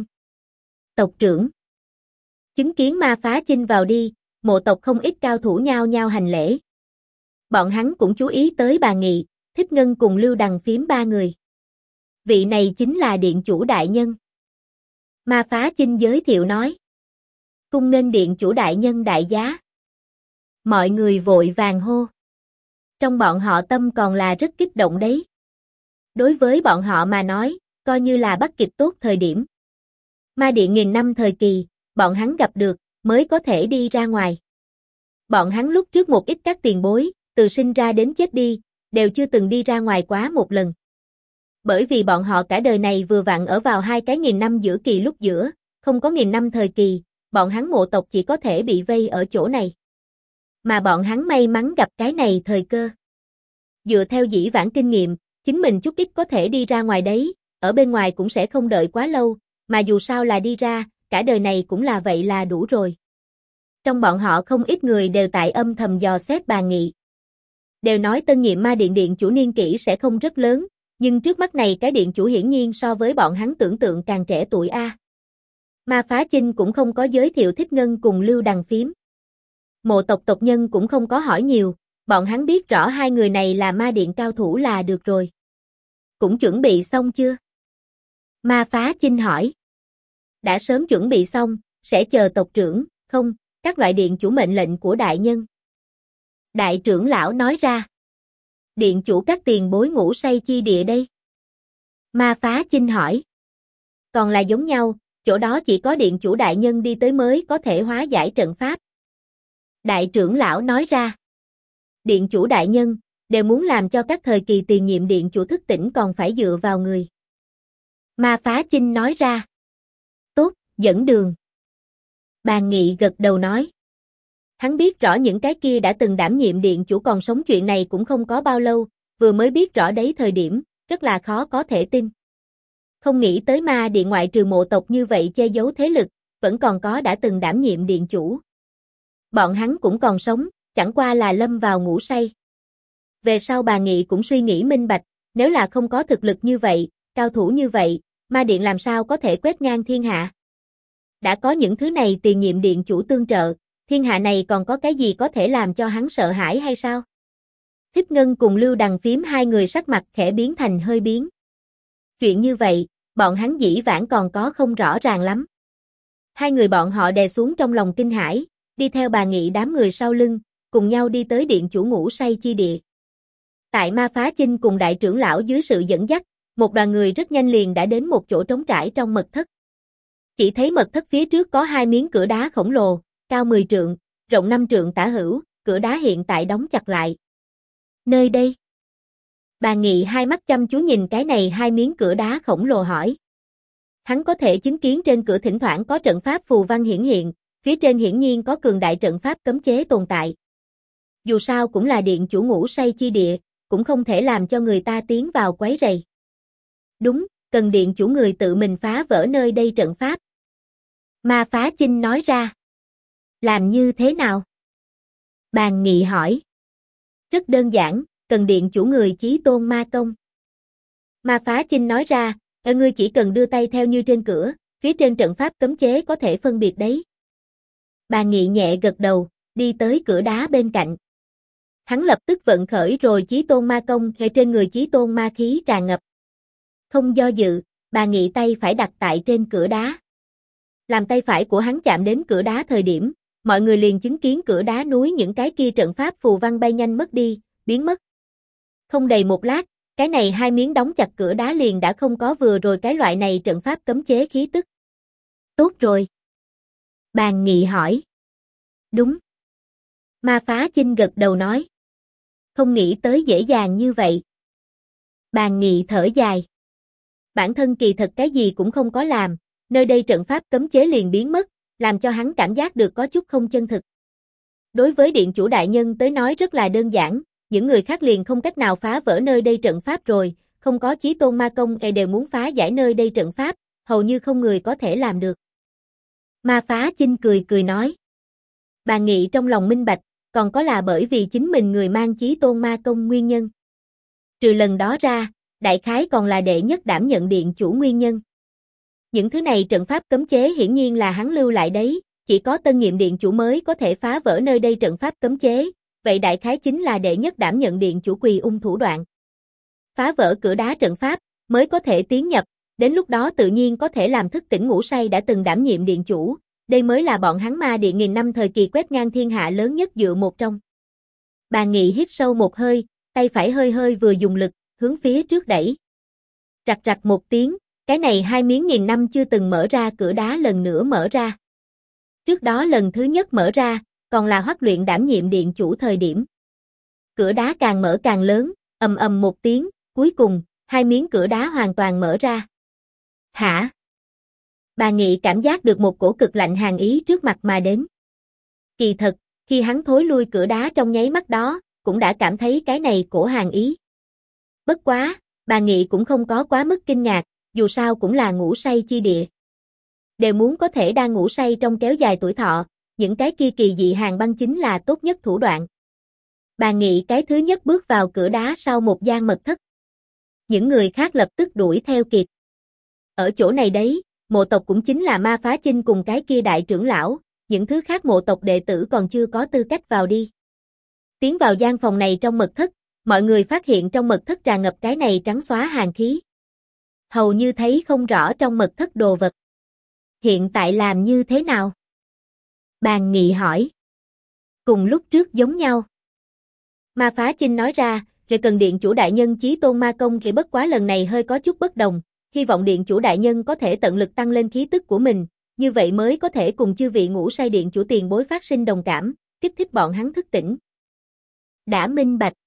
Tộc trưởng chứng kiến Ma Phá Chinh vào đi, mộ tộc không ít cao thủ nhao nhao hành lễ. Bọn hắn cũng chú ý tới bà Nghị, Thích Ngân cùng Lưu Đằng Phím 3 người. Vị này chính là điện chủ đại nhân. Ma Phá Chinh giới thiệu nói. Cung nghênh điện chủ đại nhân đại giá. Mọi người vội vàng hô. Trong bọn họ tâm còn là rất kích động đấy. Đối với bọn họ mà nói, coi như là bắt kịp tốt thời điểm. Ma điện nghìn năm thời kỳ, bọn hắn gặp được, mới có thể đi ra ngoài. Bọn hắn lúc trước một ít các tiền bối, từ sinh ra đến chết đi, đều chưa từng đi ra ngoài quá một lần. Bởi vì bọn họ cả đời này vừa vặn ở vào hai cái nghìn năm giữa kỳ lúc giữa, không có nghìn năm thời kỳ, bọn hắn mộ tộc chỉ có thể bị vây ở chỗ này. Mà bọn hắn may mắn gặp cái này thời cơ. Dựa theo dĩ vãng kinh nghiệm, chính mình chút ít có thể đi ra ngoài đấy, ở bên ngoài cũng sẽ không đợi quá lâu, mà dù sao là đi ra, cả đời này cũng là vậy là đủ rồi. Trong bọn họ không ít người đều tại âm thầm dò xét Bàn Nghị. Đều nói tân nhiệm ma điện điện chủ niên kỷ sẽ không rất lớn, nhưng trước mắt này cái điện chủ hiển nhiên so với bọn hắn tưởng tượng càng trẻ tuổi a. Ma Phá Chinh cũng không có giới thiệu Thích Ngân cùng Lưu Đằng Phím. Mộ tộc tộc nhân cũng không có hỏi nhiều, bọn hắn biết rõ hai người này là ma điện cao thủ là được rồi. Cũng chuẩn bị xong chưa? Ma Phá Chinh hỏi. Đã sớm chuẩn bị xong, sẽ chờ tộc trưởng, không, các loại điện chủ mệnh lệnh của đại nhân. Đại trưởng lão nói ra. Điện chủ các tiền bối ngủ say chi địa đây? Ma Phá Chinh hỏi. Còn là giống nhau, chỗ đó chỉ có điện chủ đại nhân đi tới mới có thể hóa giải trận pháp. Đại trưởng lão nói ra. Điện chủ đại nhân, đều muốn làm cho các thời kỳ tiền nhiệm điện chủ thức tỉnh còn phải dựa vào người. Ma Phá Chinh nói ra. Tốt, dẫn đường. Bàn Nghị gật đầu nói. Hắn biết rõ những cái kia đã từng đảm nhiệm điện chủ còn sống chuyện này cũng không có bao lâu, vừa mới biết rõ đấy thời điểm, rất là khó có thể tin. Không nghĩ tới ma điện ngoại trừ mộ tộc như vậy che giấu thế lực, vẫn còn có đã từng đảm nhiệm điện chủ. Bọn hắn cũng còn sống, chẳng qua là lâm vào ngủ say. Về sau Bàn Nghị cũng suy nghĩ minh bạch, nếu là không có thực lực như vậy, cao thủ như vậy, ma điện làm sao có thể quét ngang thiên hạ. Đã có những thứ này tiền nhiệm điện chủ tương trợ, thiên hạ này còn có cái gì có thể làm cho hắn sợ hãi hay sao? Thích Ngân cùng Lưu Đằng Phím hai người sắc mặt khẽ biến thành hơi biến. Chuyện như vậy, bọn hắn dĩ vãng còn có không rõ ràng lắm. Hai người bọn họ đè xuống trong lòng kinh hãi, đi theo Bàn Nghị đám người sau lưng, cùng nhau đi tới điện chủ ngủ say chi địa. Tại Ma Phá Chinh cùng đại trưởng lão dưới sự dẫn dắt, một đoàn người rất nhanh liền đã đến một chỗ trống trải trong mật thất. Chỉ thấy mật thất phía trước có hai miếng cửa đá khổng lồ, cao 10 trượng, rộng 5 trượng tả hữu, cửa đá hiện tại đóng chặt lại. Nơi đây. Bàn Nghị hai mắt chăm chú nhìn cái này hai miếng cửa đá khổng lồ hỏi. Hắn có thể chứng kiến trên cửa thỉnh thoảng có trận pháp phù văn hiển hiện, phía trên hiển nhiên có cường đại trận pháp cấm chế tồn tại. Dù sao cũng là điện chủ ngủ say chi địa, cũng không thể làm cho người ta tiến vào quấy rầy. Đúng, cần điện chủ người tự mình phá vỡ nơi đây trận pháp. Ma Phá Chinh nói ra. Làm như thế nào? Bàn Nghị hỏi. Rất đơn giản, cần điện chủ người chí tôn ma công. Ma Phá Chinh nói ra, ngươi chỉ cần đưa tay theo như trên cửa, phía trên trận pháp cấm chế có thể phân biệt đấy. Bàn Nghị nhẹ gật đầu, đi tới cửa đá bên cạnh. Hắn lập tức vận khởi rồi chí tôn ma công, hệ trên người chí tôn ma khí tràn ngập. Không do dự, Bàn Nghị tay phải đặt tại trên cửa đá. Làm tay phải của hắn chạm đến cửa đá thời điểm, mọi người liền chứng kiến cửa đá núi những cái kia trận pháp phù văn bay nhanh mất đi, biến mất. Không đầy một lát, cái này hai miếng đóng chặt cửa đá liền đã không có vừa rồi cái loại này trận pháp cấm chế khí tức. Tốt rồi. Bàn Nghị hỏi. Đúng. Ma Phá Chinh gật đầu nói. Không nghĩ tới dễ dàng như vậy. Bàn Nghị thở dài. Bản thân kỳ thật cái gì cũng không có làm, nơi đây trận pháp cấm chế liền biến mất, làm cho hắn cảm giác được có chút không chân thực. Đối với điện chủ đại nhân tới nói rất là đơn giản, những người khác liền không cách nào phá vỡ nơi đây trận pháp rồi, không có chí tôn ma công đều muốn phá giải nơi đây trận pháp, hầu như không người có thể làm được. Ma Phá Chinh cười cười nói. Bàn Nghị trong lòng minh bạch, còn có là bởi vì chính mình người mang chí tôn ma công nguyên nhân. Trừ lần đó ra, đại khái còn là đệ nhất đảm nhận điện chủ nguyên nhân. Những thứ này trận pháp cấm chế hiển nhiên là hắn lưu lại đấy, chỉ có tân nhiệm điện chủ mới có thể phá vỡ nơi đây trận pháp cấm chế, vậy đại khái chính là đệ nhất đảm nhận điện chủ Quỳ Ung thủ đoạn. Phá vỡ cửa đá trận pháp, mới có thể tiến nhập, đến lúc đó tự nhiên có thể làm thức tỉnh ngủ say đã từng đảm nhiệm điện chủ, đây mới là bọn hắn ma điện nghìn năm thời kỳ quét ngang thiên hạ lớn nhất dựa một trong. Bà Nghị hít sâu một hơi, tay phải hơi hơi vừa dùng lực, hướng phía trước đẩy. Rặt rặt một tiếng, cái này 2 miếng nghìn năm chưa từng mở ra cửa đá lần nữa mở ra. Trước đó lần thứ nhất mở ra, còn là Hoắc Luyện đảm nhiệm điện chủ thời điểm. Cửa đá càng mở càng lớn, ầm ầm một tiếng, cuối cùng, 2 miếng cửa đá hoàn toàn mở ra. Hả? Bà Nghị cảm giác được một cổ cực lạnh hàn ý trước mặt mà đến. Kỳ thật, khi hắn thối lui cửa đá trong nháy mắt đó, cũng đã cảm thấy cái này cổ hàn ý. Bất quá, bà Nghị cũng không có quá mức kinh ngạc, dù sao cũng là ngủ say chi địa. Đều muốn có thể đang ngủ say trong kéo dài tuổi thọ, những cái kia kỳ dị hàn băng chính là tốt nhất thủ đoạn. Bà Nghị cái thứ nhất bước vào cửa đá sau một gian mật thất. Những người khác lập tức đuổi theo kịp. Ở chỗ này đấy, mộ tộc cũng chính là Ma Phá Chinh cùng cái kia đại trưởng lão, những thứ khác mộ tộc đệ tử còn chưa có tư cách vào đi. Tiến vào gian phòng này trong mật thất, mọi người phát hiện trong mật thất tràn ngập cái này trắng xóa hàn khí. Hầu như thấy không rõ trong mật thất đồ vật. Hiện tại làm như thế nào? Bàn Nghị hỏi. Cùng lúc trước giống nhau. Ma Phá Chinh nói ra, rồi cần điện chủ đại nhân chí tôn ma công thì bất quá lần này hơi có chút bất đồng, hy vọng điện chủ đại nhân có thể tận lực tăng lên khí tức của mình, như vậy mới có thể cùng chư vị ngủ say điện chủ tiền bối phát sinh đồng cảm, kích thích bọn hắn thức tỉnh. Đã minh bạch.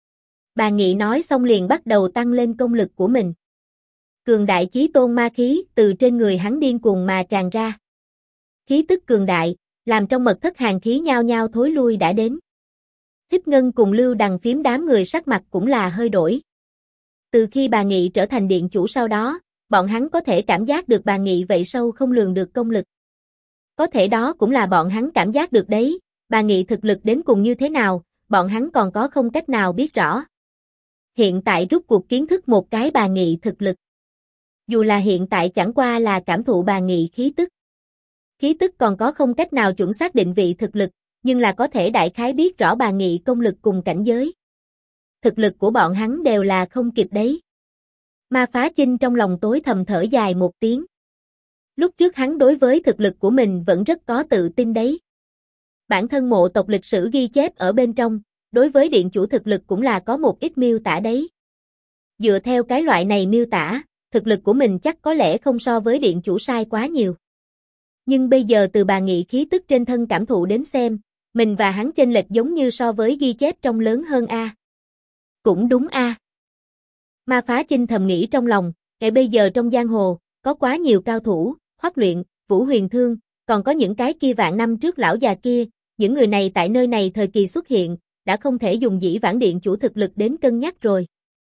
Bà Nghị nói xong liền bắt đầu tăng lên công lực của mình. Cường đại chí tôn ma khí từ trên người hắn điên cuồng mà tràn ra. Khí tức cường đại, làm trong mật thất hàn khí nhao nhao thối lui đã đến. Hít Ngân cùng Lưu Đằng Phiếm đám người sắc mặt cũng là hơi đổi. Từ khi bà Nghị trở thành điện chủ sau đó, bọn hắn có thể cảm giác được bà Nghị vậy sâu không lường được công lực. Có thể đó cũng là bọn hắn cảm giác được đấy, bà Nghị thực lực đến cùng như thế nào, bọn hắn còn có không cách nào biết rõ. Hiện tại rút cuộc kiến thức một cái bà Nghị thực lực. Dù là hiện tại chẳng qua là cảm thụ bà Nghị khí tức. Khí tức còn có không cách nào chuẩn xác định vị thực lực, nhưng là có thể đại khái biết rõ bà Nghị công lực cùng cảnh giới. Thực lực của bọn hắn đều là không kịp đấy. Ma Phá Chinh trong lòng tối thầm thở dài một tiếng. Lúc trước hắn đối với thực lực của mình vẫn rất có tự tin đấy. Bản thân mộ tộc lịch sử ghi chép ở bên trong, đối với điện chủ thực lực cũng là có một ít miêu tả đấy. Dựa theo cái loại này miêu tả, thực lực của mình chắc có lẽ không so với điện chủ sai quá nhiều. Nhưng bây giờ từ bà Nghị khí tức trên thân cảm thụ đến xem, mình và hắn chênh lệch giống như so với ghi chép trong lớn hơn a. Cũng đúng a. Ma Phá Chinh thầm nghĩ trong lòng, ngày bây giờ trong giang hồ, có quá nhiều cao thủ, Hoắc Luyện, Vũ Huyền Thương, còn có những cái kia vạn năm trước lão già kia, những người này tại nơi này thời kỳ xuất hiện, đã không thể dùng dĩ vãng điện chủ thực lực đến cân nhắc rồi.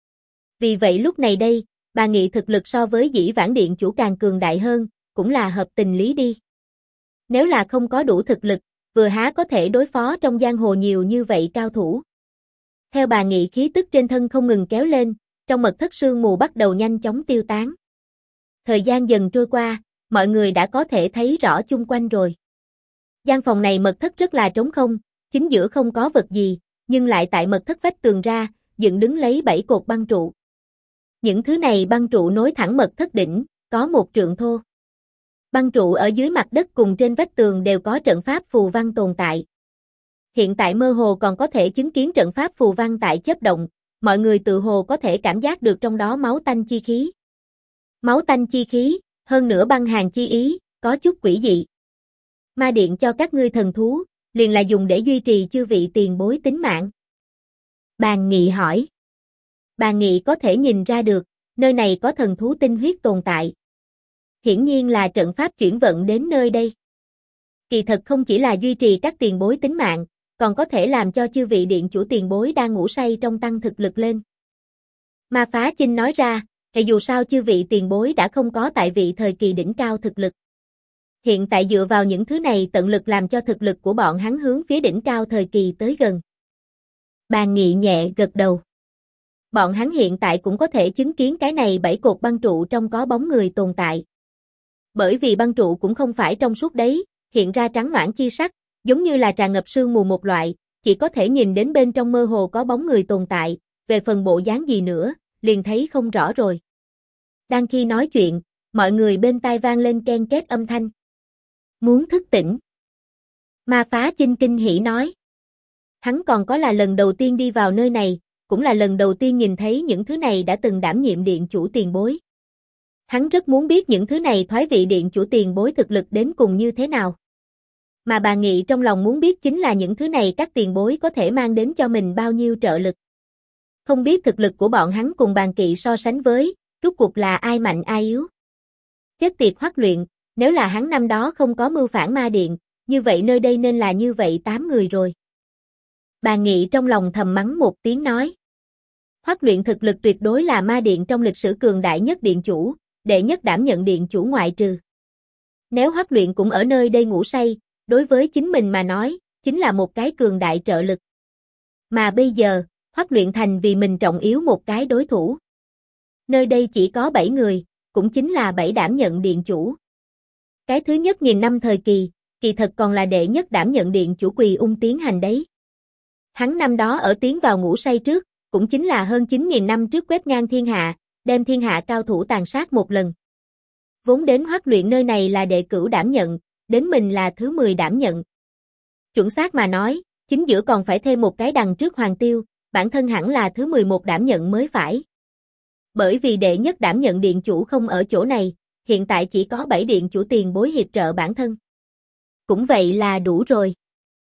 Vì vậy lúc này đây, bà Nghị thực lực so với dĩ vãng điện chủ càng cường đại hơn, cũng là hợp tình lý đi. Nếu là không có đủ thực lực, vừa há có thể đối phó trong giang hồ nhiều như vậy cao thủ. Theo bà Nghị khí tức trên thân không ngừng kéo lên, trong mật thất sương mù bắt đầu nhanh chóng tiêu tán. Thời gian dần trôi qua, mọi người đã có thể thấy rõ chung quanh rồi. Gian phòng này mật thất rất là trống không, chính giữa không có vật gì, nhưng lại tại mật thất vách tường ra, dựng đứng lấy 7 cột băng trụ. Những thứ này băng trụ nối thẳng mật thất đỉnh, có 1 trượng thô. Băng trụ ở dưới mặt đất cùng trên vách tường đều có trận pháp phù văn tồn tại. Hiện tại mơ hồ còn có thể chứng kiến trận pháp phù văn tại chớp động, mọi người tự hồ có thể cảm giác được trong đó máu tanh chi khí. Máu tanh chi khí, hơn nữa băng hàn chi ý, có chút quỷ dị. Ma điện cho các ngươi thần thú, liền là dùng để duy trì chư vị tiền bối tính mạng. Bàn Nghị hỏi. Bàn Nghị có thể nhìn ra được, nơi này có thần thú tinh huyết tồn tại. Hiển nhiên là trận pháp chuyển vận đến nơi đây. Kỳ thật không chỉ là duy trì các tiền bối tính mạng, còn có thể làm cho chư vị điện chủ tiền bối đang ngủ say trong tăng thực lực lên. Ma Phá Chinh nói ra, dù sao chư vị tiền bối đã không có tại vị thời kỳ đỉnh cao thực lực. Hiện tại dựa vào những thứ này tận lực làm cho thực lực của bọn hắn hướng phía đỉnh cao thời kỳ tới gần. Bàn Nghị nhẹ gật đầu. Bọn hắn hiện tại cũng có thể chứng kiến cái này 7 cột băng trụ trong có bóng người tồn tại. Bởi vì băng trụ cũng không phải trong suốt đấy, hiện ra trắng noãn chi sắc, giống như là tràn ngập sương mù một loại, chỉ có thể nhìn đến bên trong mơ hồ có bóng người tồn tại, về phần bộ dáng gì nữa, liền thấy không rõ rồi. Đang khi nói chuyện, mọi người bên tai vang lên ken két âm thanh. Muốn thức tỉnh. Ma Phá Chinh kinh hỉ nói. Hắn còn có là lần đầu tiên đi vào nơi này, cũng là lần đầu tiên nhìn thấy những thứ này đã từng đảm nhiệm điện chủ tiền bối. Hắn rất muốn biết những thứ này thoái vị điện chủ tiền bối thực lực đến cùng như thế nào. Mà bà Nghị trong lòng muốn biết chính là những thứ này các tiền bối có thể mang đến cho mình bao nhiêu trợ lực. Không biết thực lực của bọn hắn cùng Bàn Kỵ so sánh với, rốt cuộc là ai mạnh ai yếu. Chết tiệt Hoắc Luyện, nếu là hắn năm đó không có mưu phản ma điện, như vậy nơi đây nên là như vậy 8 người rồi. Bà Nghị trong lòng thầm mắng một tiếng nói. Hoắc Luyện thực lực tuyệt đối là ma điện trong lịch sử cường đại nhất điện chủ, đệ nhất đảm nhận điện chủ ngoại trừ. Nếu Hoắc Luyện cũng ở nơi đây ngủ say, đối với chính mình mà nói, chính là một cái cường đại trợ lực. Mà bây giờ, Hoắc Luyện thành vì mình trọng yếu một cái đối thủ. Nơi đây chỉ có 7 người, cũng chính là 7 đảm nhận điện chủ. Cái thứ nhất 1000 năm thời kỳ, kỳ thật còn là đệ nhất đảm nhận điện chủ Quỳ Ung tiến hành đấy. Hắn năm đó ở tiến vào ngủ say trước, cũng chính là hơn 9000 năm trước quét ngang thiên hạ, đem thiên hạ cao thủ tàn sát một lần. Vốn đến Hoắc Luyện nơi này là đệ cửu đảm nhận, đến mình là thứ 10 đảm nhận. Chuẩn xác mà nói, chính giữa còn phải thêm một cái đằng trước Hoàng Tiêu, bản thân hẳn là thứ 11 đảm nhận mới phải. Bởi vì đệ nhất đảm nhận điện chủ không ở chỗ này, hiện tại chỉ có 7 điện chủ tiền bối hiệp trợ bản thân. Cũng vậy là đủ rồi.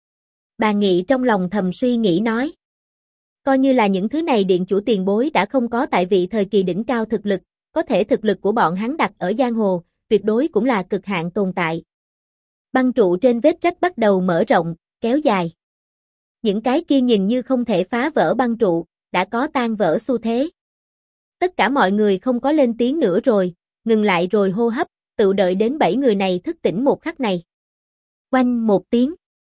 Bà Nghị trong lòng thầm suy nghĩ nói. Coi như là những thứ này điện chủ tiền bối đã không có tại vị thời kỳ đỉnh cao thực lực, có thể thực lực của bọn hắn đặt ở giang hồ, tuyệt đối cũng là cực hạn tồn tại. Băng trụ trên vết rách bắt đầu mở rộng, kéo dài. Những cái kia nhìn như không thể phá vỡ băng trụ, đã có tan vỡ xu thế. Tất cả mọi người không có lên tiếng nữa rồi, ngừng lại rồi hô hấp, tự đợi đến 7 người này thức tỉnh một khắc này. Oanh một tiếng.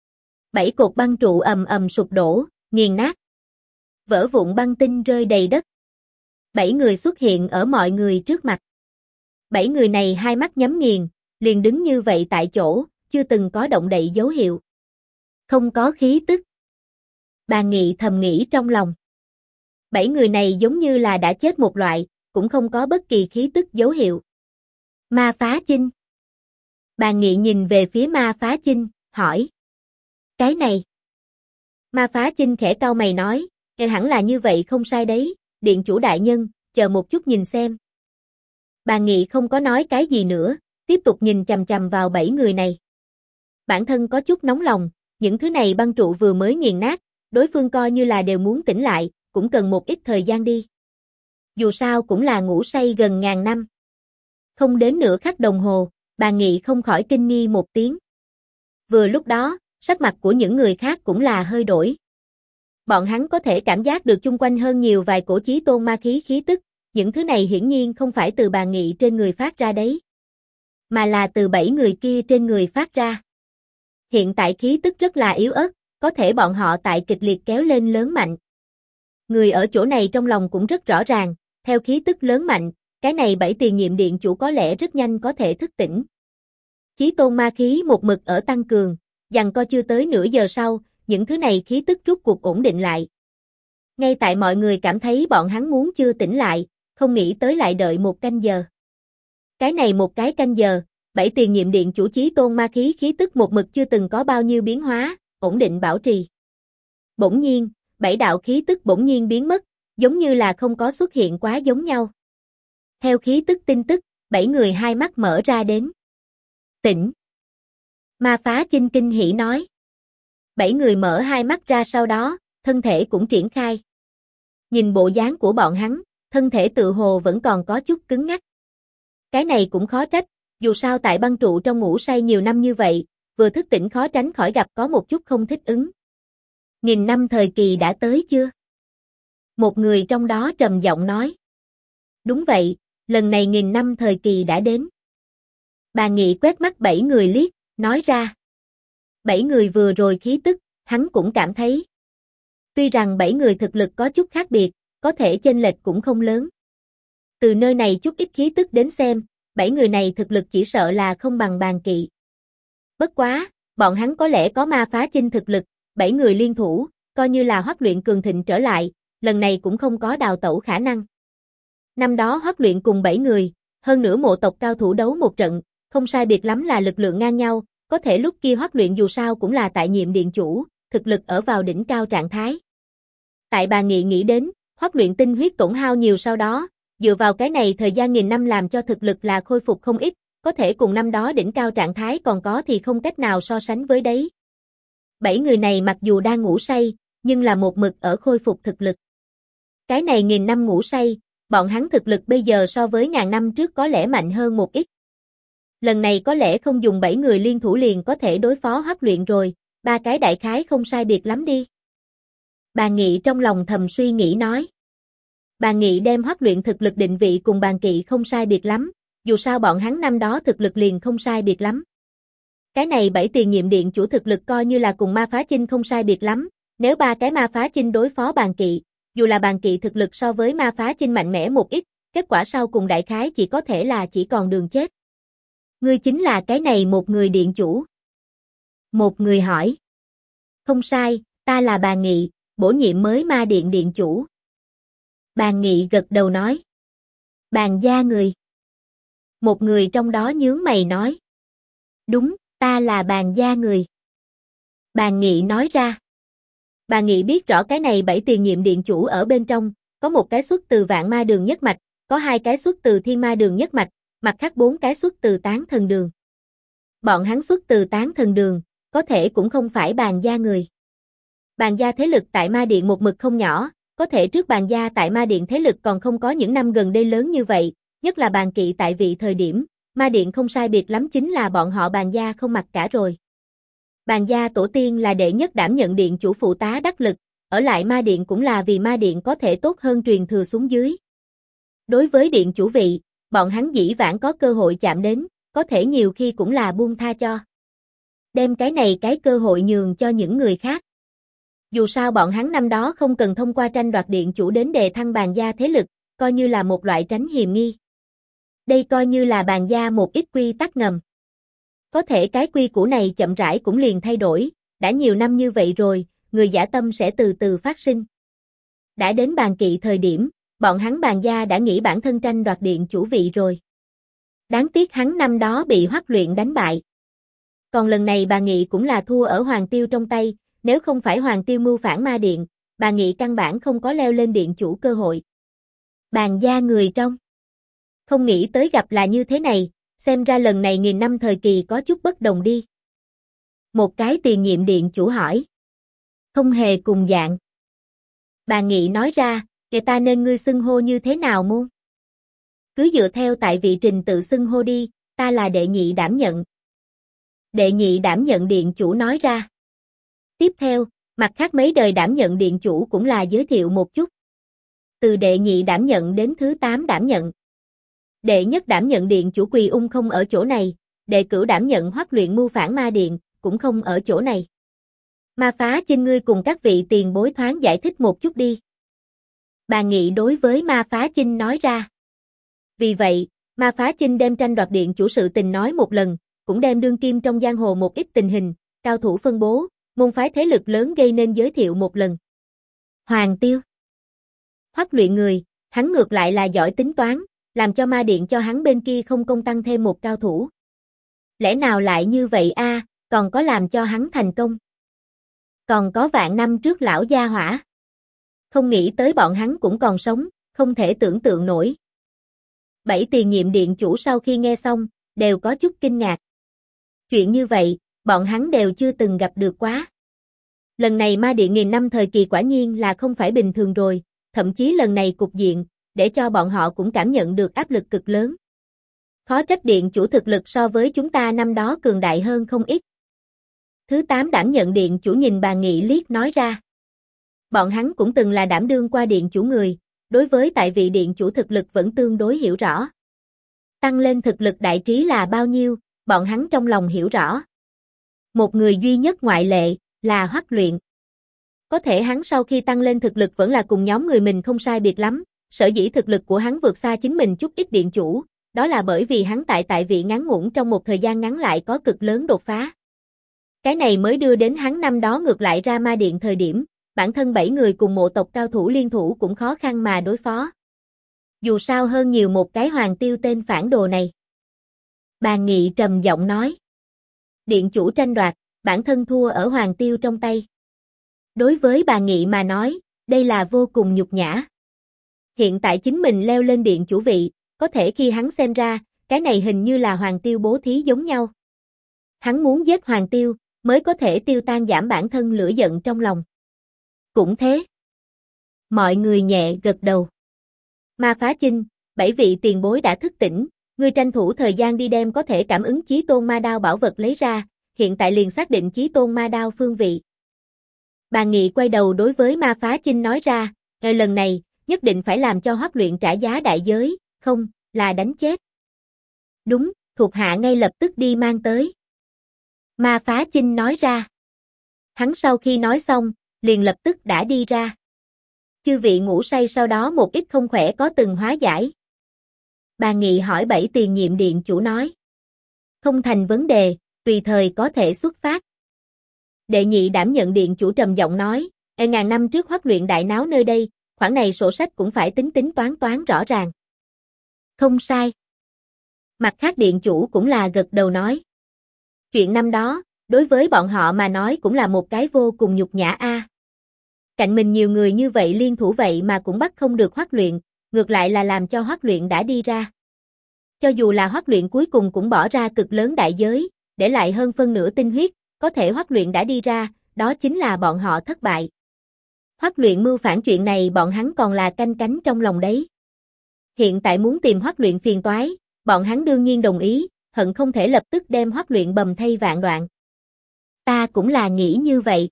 7 cột băng trụ ầm ầm sụp đổ, nghiền nát. Vỡ vụn băng tinh rơi đầy đất. 7 người xuất hiện ở mọi người trước mặt. 7 người này hai mắt nhắm nghiền, liền đứng như vậy tại chỗ, chưa từng có động đậy dấu hiệu. Không có khí tức. Bà Nghị thầm nghĩ trong lòng. 7 người này giống như là đã chết một loại, cũng không có bất kỳ khí tức dấu hiệu. Ma Phá Chinh. Bà Nghị nhìn về phía Ma Phá Chinh, hỏi. Cái này. Ma Phá Chinh khẽ cau mày nói, hẳn là như vậy không sai đấy, điện chủ đại nhân, chờ một chút nhìn xem. Bà Nghị không có nói cái gì nữa, tiếp tục nhìn chằm chằm vào 7 người này. Bản thân có chút nóng lòng, những thứ này băng trụ vừa mới nghiền nát, đối phương coi như là đều muốn tỉnh lại, cũng cần một ít thời gian đi. Dù sao cũng là ngủ say gần ngàn năm. Không đến nửa khắc đồng hồ, bà Nghị không khỏi kinh nghi một tiếng. Vừa lúc đó, sắc mặt của những người khác cũng là hơi đổi. Bọn hắn có thể cảm giác được chung quanh hơn nhiều vài cổ chí tôn ma khí khí tức, những thứ này hiển nhiên không phải từ bà Nghị trên người phát ra đấy, mà là từ 7 người kia trên người phát ra. Hiện tại khí tức rất là yếu ớt, có thể bọn họ tại kịch liệt kéo lên lớn mạnh. Người ở chỗ này trong lòng cũng rất rõ ràng, theo khí tức lớn mạnh, cái này 7 tiền nhiệm điện chủ có lẽ rất nhanh có thể thức tỉnh. Chí tôn ma khí một mực ở tăng cường, giằng co chưa tới nửa giờ sau, những thứ này khí tức rút cuộc ổn định lại. Ngay tại mọi người cảm thấy bọn hắn muốn chưa tỉnh lại, không nghĩ tới lại đợi một canh giờ. Cái này một cái canh giờ, 7 tiền nhiệm điện chủ chí tôn ma khí khí tức một mực chưa từng có bao nhiêu biến hóa, ổn định bảo trì. Bỗng nhiên, 7 đạo khí tức bỗng nhiên biến mất, giống như là không có xuất hiện quá giống nhau. Theo khí tức tin tức, 7 người hai mắt mở ra đến. Tỉnh. Ma Phá Chinh kinh hỉ nói. 7 người mở hai mắt ra sau đó, thân thể cũng triển khai. Nhìn bộ dáng của bọn hắn, thân thể tự hồ vẫn còn có chút cứng ngắc. Cái này cũng khó trách, dù sao tại băng trụ trong ngủ say nhiều năm như vậy, vừa thức tỉnh khó tránh khỏi gặp có một chút không thích ứng. 1000 năm thời kỳ đã tới chưa? Một người trong đó trầm giọng nói. Đúng vậy, lần này 1000 năm thời kỳ đã đến. Bà Nghị quét mắt 7 người liếc, nói ra. 7 người vừa rồi khí tức, hắn cũng cảm thấy. Tuy rằng 7 người thực lực có chút khác biệt, có thể chênh lệch cũng không lớn. Từ nơi này chút ít khí tức đến xem, 7 người này thực lực chỉ sợ là không bằng Bàn Kỵ. Bất quá, bọn hắn có lẽ có Ma Phá Chinh thực lực, 7 người liên thủ, coi như là Hoắc Luyện cường thịnh trở lại, lần này cũng không có đào tẩu khả năng. Năm đó Hoắc Luyện cùng 7 người, hơn nữa mộ tộc cao thủ đấu một trận, không sai biệt lắm là lực lượng ngang nhau, có thể lúc kia Hoắc Luyện dù sao cũng là tại nhiệm điện chủ, thực lực ở vào đỉnh cao trạng thái. Tại bà Nghị nghĩ đến, Hoắc luyện tinh huyết tổn hao nhiều sau đó, dựa vào cái này thời gian nghìn năm làm cho thực lực là khôi phục không ít, có thể cùng năm đó đỉnh cao trạng thái còn có thì không cách nào so sánh với đấy. 7 người này mặc dù đang ngủ say, nhưng là một mực ở khôi phục thực lực. Cái này nghìn năm ngủ say, bọn hắn thực lực bây giờ so với ngàn năm trước có lẽ mạnh hơn một ít. Lần này có lẽ không dùng 7 người liên thủ liền có thể đối phó Hoắc luyện rồi, ba cái đại khái không sai biệt lắm đi. Bà Nghị trong lòng thầm suy nghĩ nói. Bà Nghị đem Hoắc luyện thực lực định vị cùng Bàn Kỵ không sai biệt lắm, dù sao bọn hắn năm đó thực lực liền không sai biệt lắm. Cái này 7 tiền nhiệm điện chủ thực lực coi như là cùng Ma Phá Chinh không sai biệt lắm, nếu ba cái Ma Phá Chinh đối phó Bàn Kỵ, dù là Bàn Kỵ thực lực so với Ma Phá Chinh mạnh mẽ một ít, kết quả sau cùng đại khái chỉ có thể là chỉ còn đường chết. Ngươi chính là cái này một người điện chủ. Một người hỏi. Không sai, ta là Bà Nghị, bổ nhiệm mới Ma Điện điện chủ. Bà Nghị gật đầu nói. Bàn gia người. Một người trong đó nhướng mày nói. Đúng, ta là Bàn gia người. Bà Nghị nói ra. Bà Nghị biết rõ cái này 7 tiền nhiệm điện chủ ở bên trong, có một cái xuất từ Vạn Ma Đường nhất mạch, có 2 cái xuất từ Thiên Ma Đường nhất mạch, mặt khác 4 cái xuất từ Tán Thần Đường. Bọn hắn xuất từ Tán Thần Đường, có thể cũng không phải Bàn gia người. Bàn gia thế lực tại Ma Điện một mực không nhỏ, có thể trước Bàn gia tại Ma Điện thế lực còn không có những năm gần đây lớn như vậy, nhất là Bàn Kỵ tại vị thời điểm, Ma Điện không sai biệt lắm chính là bọn họ Bàn gia không mặc cả rồi. Bàn gia tổ tiên là đệ nhất đảm nhận điện chủ phụ tá đắc lực, ở lại Ma Điện cũng là vì Ma Điện có thể tốt hơn truyền thừa xuống dưới. Đối với điện chủ vị, bọn hắn dĩ vãng có cơ hội chạm đến, có thể nhiều khi cũng là buông tha cho. Đem cái này cái cơ hội nhường cho những người khác. Dù sao bọn hắn năm đó không cần thông qua tranh đoạt điện chủ đến đề thăng Bàn gia thế lực, coi như là một loại tránh hiềm nghi. Đây coi như là Bàn gia một ít quy tắc ngầm. Có thể cái quy củ này chậm rãi cũng liền thay đổi, đã nhiều năm như vậy rồi, người dã tâm sẽ từ từ phát sinh. Đã đến Bàn Kỵ thời điểm, bọn hắn Bàn gia đã nghĩ bản thân tranh đoạt điện chủ vị rồi. Đáng tiếc hắn năm đó bị Hoắc luyện đánh bại. Còn lần này Bà Nghị cũng là thua ở Hoàng Tiêu trong tay, nếu không phải Hoàng Tiêu mưu phản Ma Điện, Bà Nghị căn bản không có leo lên điện chủ cơ hội. Bàn gia người trong. Không nghĩ tới gặp là như thế này, xem ra lần này nghìn năm thời kỳ có chút bất đồng đi. Một cái tiền nhiệm điện chủ hỏi. Không hề cùng dạng. Bà Nghị nói ra, người ta nên ngươi xưng hô như thế nào môn? Cứ dựa theo tại vị trình tự xưng hô đi, ta là đệ nhị đảm nhận. Đệ nhị đảm nhận điện chủ nói ra. Tiếp theo, mặt khác mấy đời đảm nhận điện chủ cũng là giới thiệu một chút. Từ đệ nhị đảm nhận đến thứ 8 đảm nhận. Đệ nhất đảm nhận điện chủ Quỳ Ung không ở chỗ này, đệ cửu đảm nhận Hoắc luyện mưu phản Ma Điện, cũng không ở chỗ này. Ma Phá Chinh ngươi cùng các vị tiền bối thoáng giải thích một chút đi. Bà Nghị đối với Ma Phá Chinh nói ra. Vì vậy, Ma Phá Chinh đem tranh đoạt điện chủ sự tình nói một lần, cũng đem đương kim trong giang hồ một ít tình hình, cao thủ phân bố, môn phái thế lực lớn gây nên giới thiệu một lần. Hoàng Tiêu. Hoắc luyện người, hắn ngược lại là giỏi tính toán, làm cho Ma Điện cho hắn bên kia không công tăng thêm một cao thủ. Lẽ nào lại như vậy a, còn có làm cho hắn thành công. Còn có vạn năm trước lão gia hỏa. Không nghĩ tới bọn hắn cũng còn sống, không thể tưởng tượng nổi. 7 tiền nhiệm điện chủ sau khi nghe xong, đều có chút kinh ngạc. Chuyện như vậy, bọn hắn đều chưa từng gặp được quá. Lần này Ma Điện nghìn năm thời kỳ quả nhiên là không phải bình thường rồi, thậm chí lần này cục diện, để cho bọn họ cũng cảm nhận được áp lực cực lớn. Khó trách điện chủ thực lực so với chúng ta năm đó cường đại hơn không ít. Thứ 8 đảm nhận điện chủ nhìn Bà Nghị liếc nói ra. Bọn hắn cũng từng là đảm đương qua điện chủ người, đối với tại vị điện chủ thực lực vẫn tương đối hiểu rõ. Tăng lên thực lực đại trí là bao nhiêu, bọn hắn trong lòng hiểu rõ. Một người duy nhất ngoại lệ, là Hoắc luyện. Có thể hắn sau khi tăng lên thực lực vẫn là cùng nhóm người mình không sai biệt lắm, sở dĩ thực lực của hắn vượt xa chính mình chút ít điện chủ, đó là bởi vì hắn tại vị ngắn ngủn trong một thời gian ngắn lại có cực lớn đột phá. Cái này mới đưa đến hắn năm đó ngược lại ra Ma Điện thời điểm, bản thân 7 người cùng mộ tộc cao thủ liên thủ cũng khó khăn mà đối phó. Dù sao hơn nhiều một cái Hoàng Tiêu tên phản đồ này. Bà Nghị trầm giọng nói. Điện chủ tranh đoạt, bản thân thua ở Hoàng Tiêu trong tay. Đối với bà Nghị mà nói, đây là vô cùng nhục nhã. Hiện tại chính mình leo lên điện chủ vị, có thể khi hắn xem ra, cái này hình như là Hoàng Tiêu bố thí giống nhau. Hắn muốn giết Hoàng Tiêu, mới có thể tiêu tan giảm bản thân lửa giận trong lòng. Cũng thế. Mọi người nhẹ gật đầu. Ma Phá Chinh, 7 vị tiền bối đã thức tỉnh, ngươi tranh thủ thời gian đi đem có thể cảm ứng Chí Tôn Ma Đao bảo vật lấy ra, hiện tại liền xác định Chí Tôn Ma Đao phương vị. Bà Nghị quay đầu đối với Ma Phá Chinh nói ra, lần này, nhất định phải làm cho Hoắc Luyện trả giá đại giới, không, là đánh chết. Đúng, thuộc hạ ngay lập tức đi mang tới. Ma Phá Chinh nói ra. Hắn sau khi nói xong, liền lập tức đã đi ra. Chư vị ngủ say sau đó một ít không khỏe có từng hóa giải. Bà Nghị hỏi 7 tiền nhiệm điện chủ nói. Không thành vấn đề, tùy thời có thể xuất phát. Đệ nhị đảm nhận điện chủ trầm giọng nói, ngàn năm trước Hoắc Luyện đại náo nơi đây, khoản này sổ sách cũng phải tính tính toán rõ ràng. Không sai. Mặt khác điện chủ cũng là gật đầu nói. Chuyện năm đó, đối với bọn họ mà nói cũng là một cái vô cùng nhục nhã a. Cạnh mình nhiều người như vậy liên thủ vậy mà cũng bắt không được Hoắc Luyện, ngược lại là làm cho Hoắc Luyện đã đi ra. Cho dù là Hoắc Luyện cuối cùng cũng bỏ ra cực lớn đại giới, để lại hơn phân nửa tinh huyết, có thể Hoắc Luyện đã đi ra, đó chính là bọn họ thất bại. Hoắc Luyện mưu phản chuyện này bọn hắn còn là canh cánh trong lòng đấy. Hiện tại muốn tìm Hoắc Luyện phiền toái, bọn hắn đương nhiên đồng ý, hận không thể lập tức đem Hoắc Luyện bầm thây vạn đoạn. Ta cũng là nghĩ như vậy.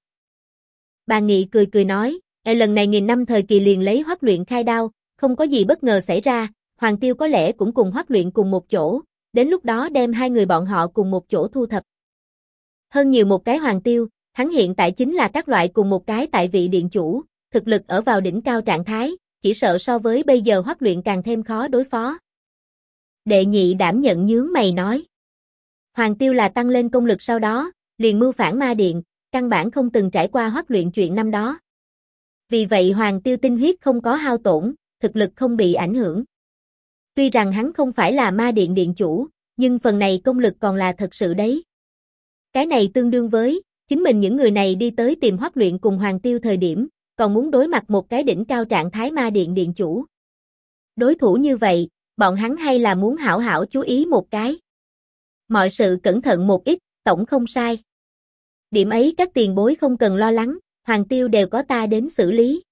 Bà Nghị cười nói, lần này nghìn năm thời kỳ liền lấy Hoắc Luyện khai đao, không có gì bất ngờ xảy ra, Hoàng Tiêu có lẽ cũng cùng Hoắc Luyện cùng một chỗ, đến lúc đó đem hai người bọn họ cùng một chỗ thu thập. Hơn nhiều một cái Hoàng Tiêu, hắn hiện tại chính là các loại cùng một cái tại vị điện chủ, thực lực ở vào đỉnh cao trạng thái, chỉ sợ so với bây giờ Hoắc Luyện càng thêm khó đối phó. Đệ nhị đảm nhận nhướng mày nói. Hoàng Tiêu là tăng lên công lực sau đó, liền mưu phản ma điện, căn bản không từng trải qua Hoắc Luyện chuyện năm đó. Vì vậy Hoàng Tiêu tinh huyết không có hao tổn, thực lực không bị ảnh hưởng. Tuy rằng hắn không phải là ma điện điện chủ, nhưng phần này công lực còn là thật sự đấy. Cái này tương đương với, chính mình những người này đi tới tìm Hoắc Luyện cùng Hoàng Tiêu thời điểm, còn muốn đối mặt một cái đỉnh cao trạng thái ma điện điện chủ. Đối thủ như vậy, bọn hắn hay là muốn hảo hảo chú ý một cái. Mọi sự cẩn thận một ít, tổng không sai. Điểm ấy các tiền bối không cần lo lắng, Hoàng Tiêu đều có ta đến xử lý.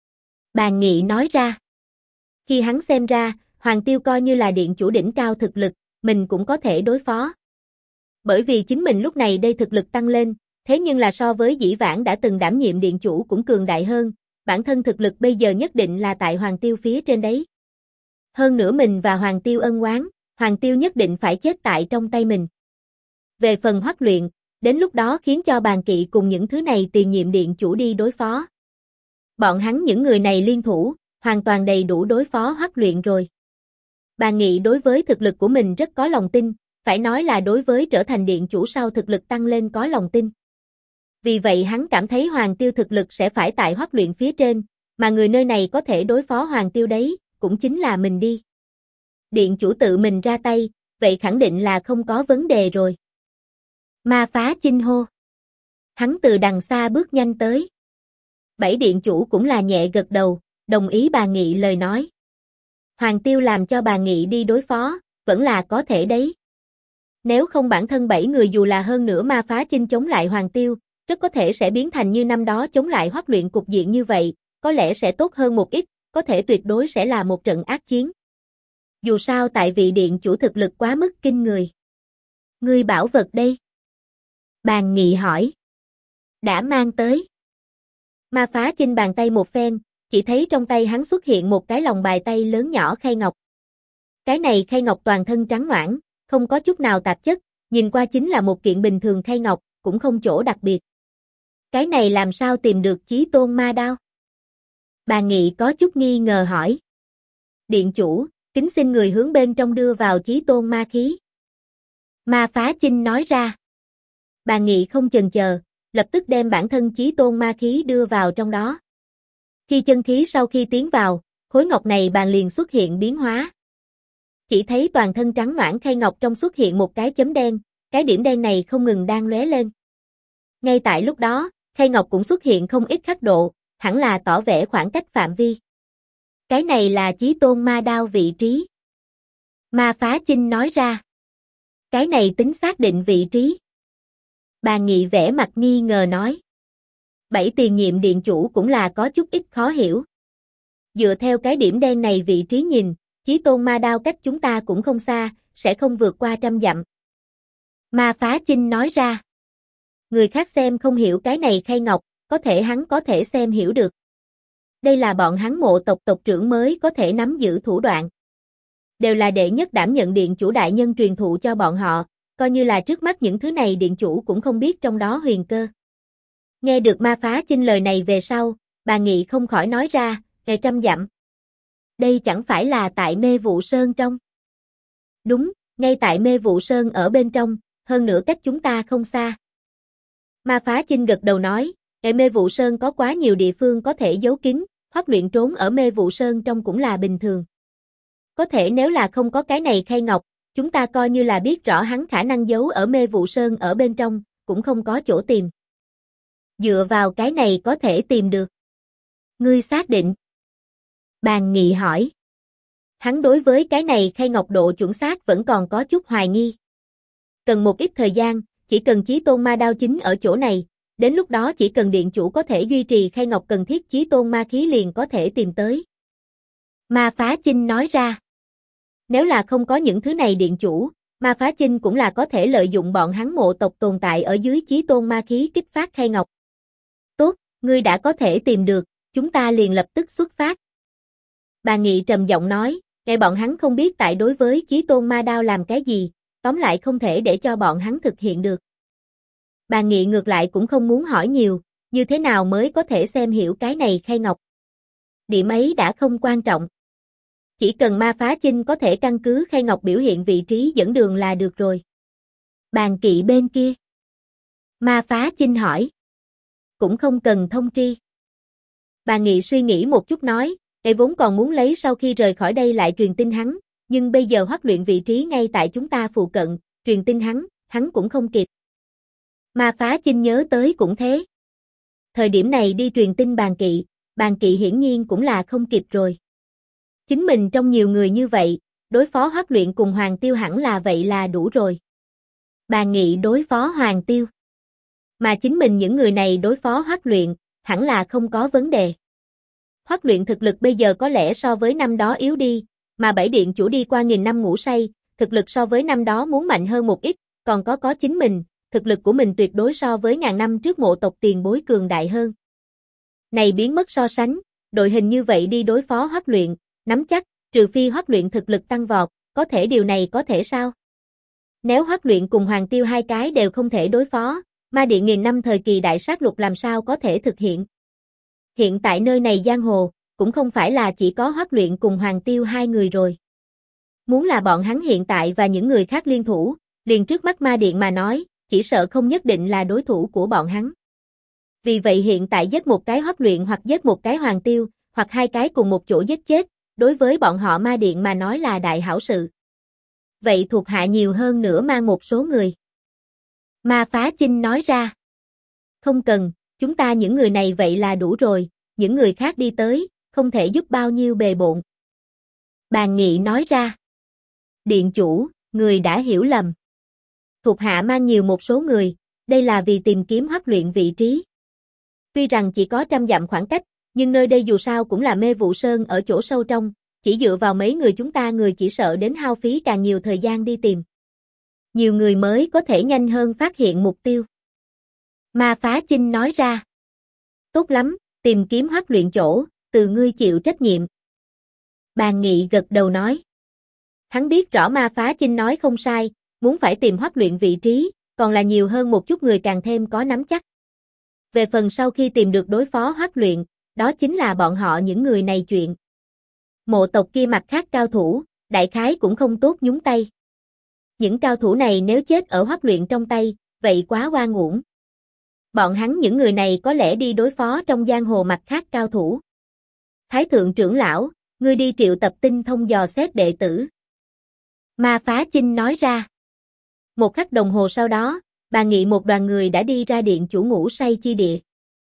Bà Nghị nói ra. Khi hắn xem ra, Hoàng Tiêu coi như là điện chủ đỉnh cao thực lực, mình cũng có thể đối phó. Bởi vì chính mình lúc này đây thực lực tăng lên, thế nhưng là so với dĩ vãng đã từng đảm nhiệm điện chủ cũng cường đại hơn, bản thân thực lực bây giờ nhất định là tại Hoàng Tiêu phía trên đấy. Hơn nữa mình và Hoàng Tiêu ân oán, Hoàng Tiêu nhất định phải chết tại trong tay mình. Về phần Hoắc Luyện, đến lúc đó khiến cho Bàn Kỵ cùng những thứ này tiền nhiệm điện chủ đi đối phó. Bọn hắn những người này liên thủ, hoàn toàn đầy đủ đối phó Hoắc Luyện rồi. Bà Nghị đối với thực lực của mình rất có lòng tin, phải nói là đối với trở thành điện chủ sau thực lực tăng lên có lòng tin. Vì vậy hắn cảm thấy Hoàng Tiêu thực lực sẽ phải tại Hoắc Luyện phía trên, mà người nơi này có thể đối phó Hoàng Tiêu đấy, cũng chính là mình đi. Điện chủ tự mình ra tay, vậy khẳng định là không có vấn đề rồi. Ma Phá Chinh hô. Hắn từ đằng xa bước nhanh tới. 7 điện chủ cũng là nhẹ gật đầu, đồng ý bà Nghị lời nói. Hoàng Tiêu làm cho bà Nghị đi đối phó, vẫn là có thể đấy. Nếu không bản thân 7 người dù là hơn nữa Ma Phá Chinh chống lại Hoàng Tiêu, rất có thể sẽ biến thành như năm đó chống lại Hoắc Luyện cục diện như vậy, có lẽ sẽ tốt hơn một ít, có thể tuyệt đối sẽ là một trận ác chiến. Dù sao tại vị điện chủ thực lực quá mức kinh người. Ngươi bảo vật đây? Bàn Nghị hỏi. Đã mang tới. Ma Phá Chinh bàn tay một phen, chỉ thấy trong tay hắn xuất hiện một cái lòng bài tay lớn nhỏ khay ngọc. Cái này khay ngọc toàn thân trắng noãn, không có chút nào tạp chất, nhìn qua chính là một kiện bình thường khay ngọc, cũng không chỗ đặc biệt. Cái này làm sao tìm được Chí Tôn Ma Đao? Bà Nghị có chút nghi ngờ hỏi. Điện chủ, kính xin người hướng bên trong đưa vào Chí Tôn Ma Khí. Ma Phá Chinh nói ra. Bà Nghị không chần chờ, lập tức đem bản thân Chí Tôn Ma Khí đưa vào trong đó. Khi chân khí sau khi tiến vào, khối ngọc này bàn liền xuất hiện biến hóa. Chỉ thấy toàn thân trắng noãn khay ngọc trong xuất hiện một cái chấm đen, cái điểm đen này không ngừng đang lóe lên. Ngay tại lúc đó, khay ngọc cũng xuất hiện không ít khắc độ, hẳn là tỏ vẻ khoảng cách phạm vi. Cái này là Chí Tôn ma đao vị trí. Ma Phá Chinh nói ra. Cái này tính xác định vị trí. Bàn Nghị vẻ mặt nghi ngờ nói. Bảy tiền nhiệm điện chủ cũng là có chút ít khó hiểu. Dựa theo cái điểm đen này vị trí nhìn, Chí Tôn ma đao cách chúng ta cũng không xa, sẽ không vượt qua 100 dặm. Ma Phá Chinh nói ra. Người khác xem không hiểu cái này khay ngọc, có thể hắn có thể xem hiểu được. Đây là bọn hắn mộ tộc tộc trưởng mới có thể nắm giữ thủ đoạn. Đều là đệ nhất đảm nhận điện chủ đại nhân truyền thụ cho bọn họ, coi như là trước mắt những thứ này điện chủ cũng không biết trong đó huyền cơ. Nghe được Ma Phá Chinh lời này về sau, bà Nghị không khỏi nói ra, 100 dặm. Đây chẳng phải là tại Mê Vụ Sơn trong. Đúng, ngay tại Mê Vụ Sơn ở bên trong, hơn nữa cách chúng ta không xa. Ma Phá Chinh gật đầu nói, Mê Vụ Sơn có quá nhiều địa phương có thể giấu kín, Hoắc Luyện trốn ở Mê Vụ Sơn trong cũng là bình thường. Có thể nếu là không có cái này khay ngọc, chúng ta coi như là biết rõ hắn khả năng giấu ở Mê Vụ Sơn ở bên trong, cũng không có chỗ tìm. Dựa vào cái này có thể tìm được. Ngươi xác định? Bàn Nghị hỏi. Hắn đối với cái này khay ngọc độ chuẩn xác vẫn còn có chút hoài nghi. Cần một ít thời gian, chỉ cần Chí Tôn ma đao chính ở chỗ này, đến lúc đó chỉ cần điện chủ có thể duy trì khay ngọc cần thiết Chí Tôn ma khí liền có thể tìm tới. Ma Phá Chinh nói ra. Nếu là không có những thứ này điện chủ, Ma Phá Chinh cũng là có thể lợi dụng bọn hắn mộ tộc tồn tại ở dưới Chí Tôn ma khí kích phát khay ngọc. Tốt, ngươi đã có thể tìm được, chúng ta liền lập tức xuất phát. Bà Nghị trầm giọng nói, ngay bọn hắn không biết tại đối với Chí Tôn ma đao làm cái gì, tóm lại không thể để cho bọn hắn thực hiện được. Bà Nghị ngược lại cũng không muốn hỏi nhiều, như thế nào mới có thể xem hiểu cái này khay ngọc. Điểm ấy đã không quan trọng. Chỉ cần Ma Phá Chinh có thể căn cứ khay ngọc biểu hiện vị trí dẫn đường là được rồi. Bàn Kỵ bên kia. Ma Phá Chinh hỏi. Cũng không cần thông tri. Bà Nghị suy nghĩ một chút nói, vốn còn muốn lấy sau khi rời khỏi đây lại truyền tin hắn, nhưng bây giờ Hoắc Luyện vị trí ngay tại chúng ta phụ cận, truyền tin hắn cũng không kịp. Ma Phá Chinh nhớ tới cũng thế. Thời điểm này đi truyền tin Bàn Kỵ hiển nhiên cũng là không kịp rồi. Chính mình trong nhiều người như vậy, đối phó Hoắc Luyện cùng Hoàng Tiêu hẳn là vậy là đủ rồi. Bàn Nghị đối phó Hoàng Tiêu. Mà chính mình những người này đối phó Hoắc Luyện, hẳn là không có vấn đề. Hoắc Luyện thực lực bây giờ có lẽ so với năm đó yếu đi, mà bảy điện chủ đi qua 1000 năm ngủ say, thực lực so với năm đó muốn mạnh hơn một ít, còn có chính mình, thực lực của mình tuyệt đối so với 1000 năm trước mộ tộc tiền bối cường đại hơn. Này biến mất so sánh, đội hình như vậy đi đối phó Hoắc Luyện, nắm chắc, trừ phi Hoắc Luyện thực lực tăng vọt, có thể điều này có thể sao? Nếu Hoắc Luyện cùng Hoàng Tiêu hai cái đều không thể đối phó, Ma Điện 1000 năm thời kỳ đại sát lục làm sao có thể thực hiện? Hiện tại nơi này giang hồ, cũng không phải là chỉ có Hoắc Luyện cùng Hoàng Tiêu hai người rồi. Muốn là bọn hắn hiện tại và những người khác liên thủ, liền trước mắt Ma Điện mà nói, chỉ sợ không nhất định là đối thủ của bọn hắn. Vì vậy hiện tại giết một cái Hoắc Luyện hoặc giết một cái Hoàng Tiêu, hoặc hai cái cùng một chỗ giết chết, đối với bọn họ Ma Điện mà nói là đại hảo sự. Vậy thuộc hạ nhiều hơn nữa mang một số người. Ma Phá Chinh nói ra. Không cần, chúng ta những người này vậy là đủ rồi, những người khác đi tới, không thể giúp bao nhiêu bề bộn. Bàn Nghị nói ra. Điện chủ, người đã hiểu lầm. Thuộc hạ mang nhiều một số người, đây là vì tìm kiếm Hoắc Luyện vị trí. Tuy rằng chỉ có 100 dặm khoảng cách, nhưng nơi đây dù sao cũng là Mê Vụ Sơn ở chỗ sâu trong, chỉ dựa vào mấy người chúng ta người chỉ sợ đến hao phí càng nhiều thời gian đi tìm. Nhiều người mới có thể nhanh hơn phát hiện mục tiêu. Ma Phá Chinh nói ra. Tốt lắm, tìm kiếm Hoắc Luyện chỗ, từ ngươi chịu trách nhiệm. Bàn Nghị gật đầu nói. Hắn biết rõ Ma Phá Chinh nói không sai, muốn phải tìm Hoắc Luyện vị trí, còn là nhiều hơn một chút người càng thêm có nắm chắc. Về phần sau khi tìm được đối phó Hoắc Luyện, đó chính là bọn họ những người này chuyện. Mộ tộc kia mặt khác cao thủ, đại khái cũng không tốt nhúng tay. Những cao thủ này nếu chết ở Hoắc Luyện trong tay, vậy quá oan uổng. Bọn hắn những người này có lẽ đi đối phó trong giang hồ mặt khác cao thủ. Thái thượng trưởng lão, ngươi đi triệu tập tinh thông dò xét đệ tử. Ma Phá Chinh nói ra. Một khắc đồng hồ sau đó, Bàn Nghị một đoàn người đã đi ra điện chủ ngủ say chi địa.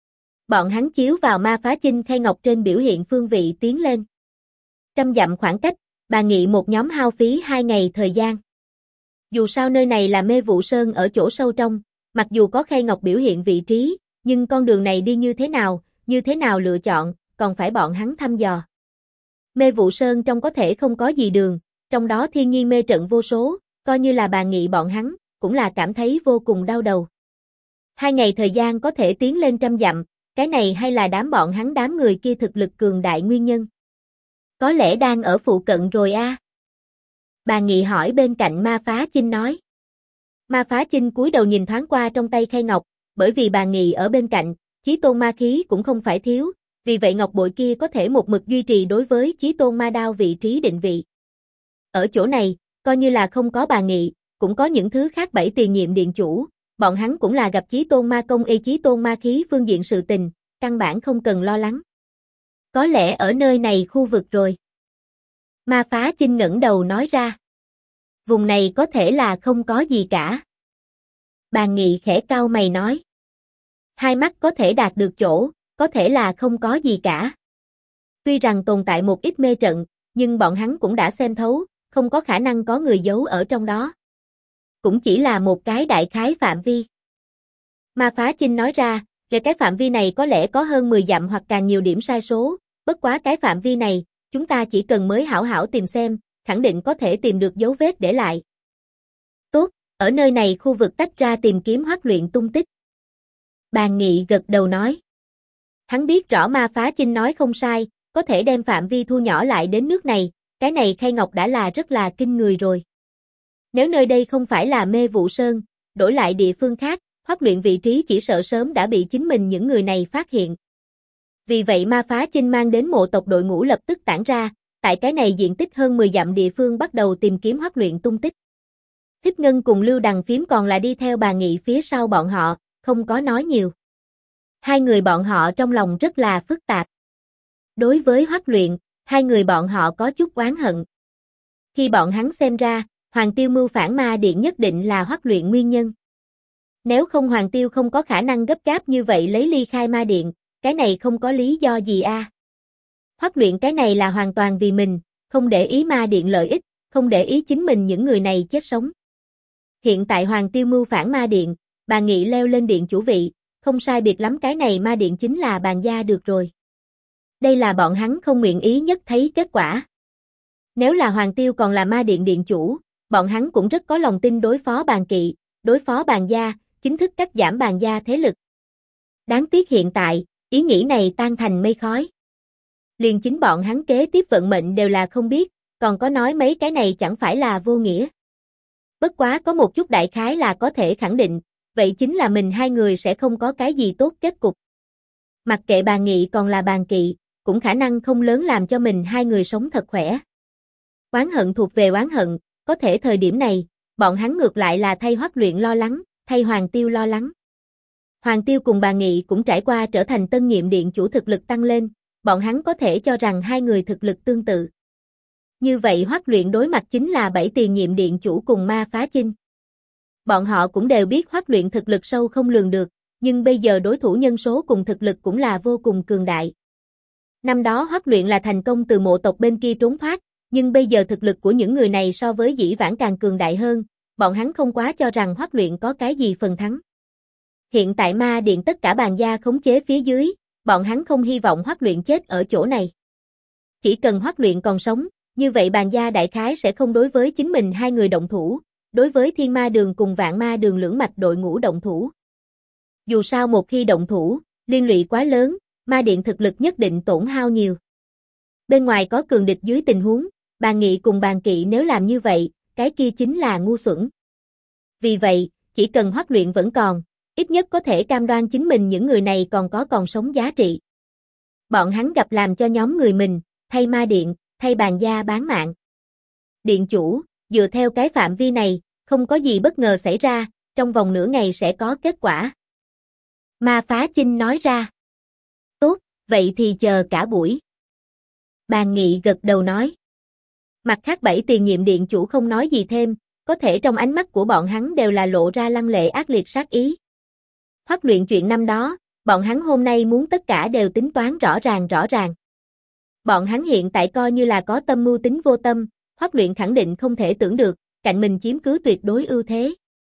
Bọn hắn chiếu vào ma phá chinh khay ngọc trên biểu hiện phương vị tiến lên. 100 dặm khoảng cách, Bà Nghị một nhóm hao phí 2 ngày thời gian. Dù sao nơi này là Mê Vụ Sơn ở chỗ sâu trong, mặc dù có khay ngọc biểu hiện vị trí, nhưng con đường này đi như thế nào lựa chọn, còn phải bọn hắn thăm dò. Mê Vụ Sơn trong có thể không có gì đường, trong đó thiên nhiên mê trận vô số, coi như là Bà Nghị bọn hắn, cũng là cảm thấy vô cùng đau đầu. 2 ngày thời gian có thể tiến lên 100 dặm, cái này hay là đám người kia thực lực cường đại nguyên nhân. Có lẽ đang ở phụ cận rồi a. Bà Nghị hỏi bên cạnh Ma Phá Chinh nói. Ma Phá Chinh cúi đầu nhìn thoáng qua trong tay khay ngọc, bởi vì Bà Nghị ở bên cạnh, chí tôn ma khí cũng không phải thiếu, vì vậy ngọc bội kia có thể một mực duy trì đối với chí tôn ma đao vị trí định vị. Ở chỗ này, coi như là không có Bà Nghị, cũng có những thứ khác 7 tiền nhiệm điện chủ, bọn hắn cũng là gặp chí tôn ma công chí tôn ma khí phương diện sự tình, căn bản không cần lo lắng. Có lẽ ở nơi này khu vực rồi. Ma Phá Chinh ngẩng đầu nói ra. Vùng này có thể là không có gì cả. Bà Nghị khẽ cau mày nói. Hai mắt có thể đạt được chỗ, có thể là không có gì cả. Tuy rằng tồn tại một ít mê trận, nhưng bọn hắn cũng đã xem thấu, không có khả năng có người giấu ở trong đó. Cũng chỉ là một cái đại khái phạm vi. Ma Phá Chinh nói ra, về cái phạm vi này có lẽ có hơn 10 dặm hoặc càng nhiều điểm sai số, bất quá cái phạm vi này, chúng ta chỉ cần mới hảo hảo tìm xem, khẳng định có thể tìm được dấu vết để lại. Tốt, ở nơi này khu vực tách ra tìm kiếm Hoắc Luyện tung tích. Bà Nghị gật đầu nói. Hắn biết rõ Ma Phá Chinh nói không sai, có thể đem phạm vi thu nhỏ lại đến nước này, cái này khay ngọc đã là rất là kinh người rồi. Nếu nơi đây không phải là Mê Vụ Sơn, đổi lại địa phương khác, Hoắc Luyện vị trí chỉ sợ sớm đã bị chính mình những người này phát hiện. Vì vậy Ma Phá Chinh mang đến mộ tộc đội ngũ lập tức tản ra, tại cái này diện tích hơn 10 dặm địa phương bắt đầu tìm kiếm Hoắc Luyện tung tích. Thích Ngân cùng Lưu Đằng Phím còn là đi theo Bà Nghị phía sau bọn họ, không có nói nhiều. Hai người bọn họ trong lòng rất là phức tạp. Đối với Hoắc Luyện, hai người bọn họ có chút oán hận. Khi bọn hắn xem ra, Hoàng Tiêu mưu phản ma điện nhất định là Hoắc Luyện nguyên nhân. Nếu không Hoàng Tiêu không có khả năng gấp gáp như vậy lấy ly khai ma điện, cái này không có lý do gì a. Hoắc Luyện cái này là hoàn toàn vì mình, không để ý ma điện lợi ích, không để ý chính mình những người này chết sống. Hiện tại Hoàng Tiêu mưu phản ma điện, Bà Nghị leo lên điện chủ vị, không sai biệt lắm cái này ma điện chính là Bàn gia được rồi. Đây là bọn hắn không nguyện ý nhất thấy kết quả. Nếu là Hoàng Tiêu còn là ma điện điện chủ, bọn hắn cũng rất có lòng tin đối phó Bàn Kỵ, đối phó Bàn gia, chính thức cắt giảm Bàn gia thế lực. Đáng tiếc hiện tại, ý nghĩ này tan thành mây khói. Liền chính bọn hắn kế tiếp vận mệnh đều là không biết, còn có nói mấy cái này chẳng phải là vô nghĩa. Bất quá có một chút đại khái là có thể khẳng định, vậy chính là mình hai người sẽ không có cái gì tốt kết cục. Mặc kệ Bàn Nghị còn là Bàn Kỵ, cũng khả năng không lớn làm cho mình hai người sống thật khỏe. Oán hận thuộc về oán hận, có thể thời điểm này, bọn hắn ngược lại là thay Hoắc Luyện lo lắng, thay Hoàng Tiêu lo lắng. Hoàng Tiêu cùng Bà Nghị cũng trải qua trở thành tân nhiệm điện chủ thực lực tăng lên, bọn hắn có thể cho rằng hai người thực lực tương tự. Như vậy Hoắc Luyện đối mặt chính là 7 tiền nhiệm điện chủ cùng Ma Phá Chinh. Bọn họ cũng đều biết Hoắc Luyện thực lực sâu không lường được, nhưng bây giờ đối thủ nhân số cùng thực lực cũng là vô cùng cường đại. Năm đó Hoắc Luyện là thành công từ mộ tộc bên kia trốn thoát, nhưng bây giờ thực lực của những người này so với dĩ vãng càng cường đại hơn, bọn hắn không quá cho rằng Hoắc Luyện có cái gì phần thắng. Hiện tại ma điện tất cả Bàn gia khống chế phía dưới, bọn hắn không hy vọng Hoắc Luyện chết ở chỗ này. Chỉ cần Hoắc Luyện còn sống, như vậy Bàn gia đại khái sẽ không đối với chính mình hai người động thủ, đối với Thiên Ma Đường cùng Vạn Ma Đường lưỡng mạch đội ngũ động thủ. Dù sao một khi động thủ, liên lụy quá lớn, ma điện thực lực nhất định tổn hao nhiều. Bên ngoài có cường địch dưới tình huống, Bàn Nghị cùng Bàn Kỵ nếu làm như vậy, cái kia chính là ngu xuẩn. Vì vậy, chỉ cần Hoắc Luyện vẫn còn, ít nhất có thể cam đoan chính mình những người này còn sống giá trị. Bọn hắn gặp làm cho nhóm người mình, thay ma điện, thay Bàn gia bán mạng. Điện chủ, dựa theo cái phạm vi này, không có gì bất ngờ xảy ra, trong vòng nửa ngày sẽ có kết quả. Ma Phá Chinh nói ra. Tốt, vậy thì chờ cả buổi. Bàn Nghị gật đầu nói. Mặt khác 7 tiền nhiệm điện chủ không nói gì thêm, có thể trong ánh mắt của bọn hắn đều là lộ ra lăng lệ ác liệt sát ý. Hoắc Luyện chuyện năm đó, Bọn hắn hôm nay muốn tất cả đều tính toán rõ ràng. Bọn hắn hiện tại coi như là có tâm mưu tính vô tâm, Hoắc Luyện khẳng định không thể tưởng được, cạnh mình chiếm cứ tuyệt đối ưu thế.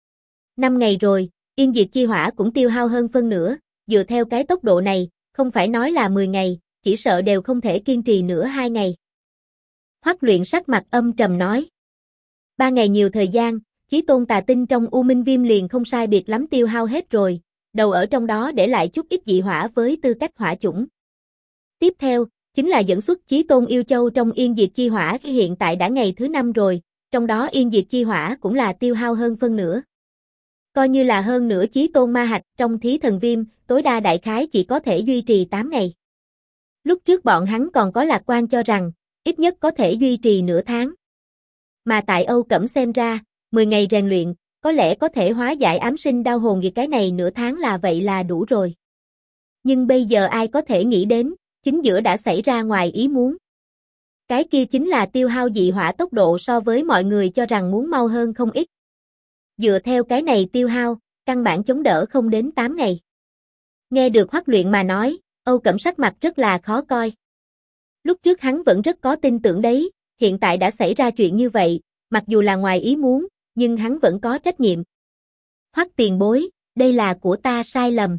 5 ngày rồi, Yên Diệt Chi Hỏa cũng tiêu hao hơn phân nửa, dựa theo cái tốc độ này, không phải nói là 10 ngày, chỉ sợ đều không thể kiên trì nữa 2 ngày. Hoắc Luyện sắc mặt âm trầm nói. 3 ngày nhiều thời gian, Chí Tôn tà tinh trong U Minh Viêm liền không sai biệt lắm tiêu hao hết rồi, đầu ở trong đó để lại chút ít dị hỏa với tư cách hỏa chủng. Tiếp theo, chính là dẫn xuất Chí Tôn yêu châu trong Yên Diệt Chi Hỏa khi hiện tại đã ngày thứ 5 rồi, trong đó Yên Diệt Chi Hỏa cũng là tiêu hao hơn phân nửa. Coi như là hơn nửa Chí Tôn ma hạch trong Thí Thần Viêm, tối đa đại khái chỉ có thể duy trì 8 ngày. Lúc trước bọn hắn còn có lạc quan cho rằng, ít nhất có thể duy trì nửa tháng. Mà tại Âu Cẩm xem ra, 10 ngày rèn luyện, có lẽ có thể hóa giải ám sinh đau hồn vì cái này nửa tháng là vậy là đủ rồi. Nhưng bây giờ ai có thể nghĩ đến, chính giữa đã xảy ra ngoài ý muốn. Cái kia chính là tiêu hao dị hỏa tốc độ so với mọi người cho rằng muốn mau hơn không ít. Dựa theo cái này tiêu hao, căn bản chống đỡ không đến 8 ngày. Nghe được Hoắc Luyện mà nói, Âu Cẩm sắc mặt rất là khó coi. Lúc trước hắn vẫn rất có tin tưởng đấy, hiện tại đã xảy ra chuyện như vậy, mặc dù là ngoài ý muốn, nhưng hắn vẫn có trách nhiệm. Hoắc tiền bối, đây là của ta sai lầm.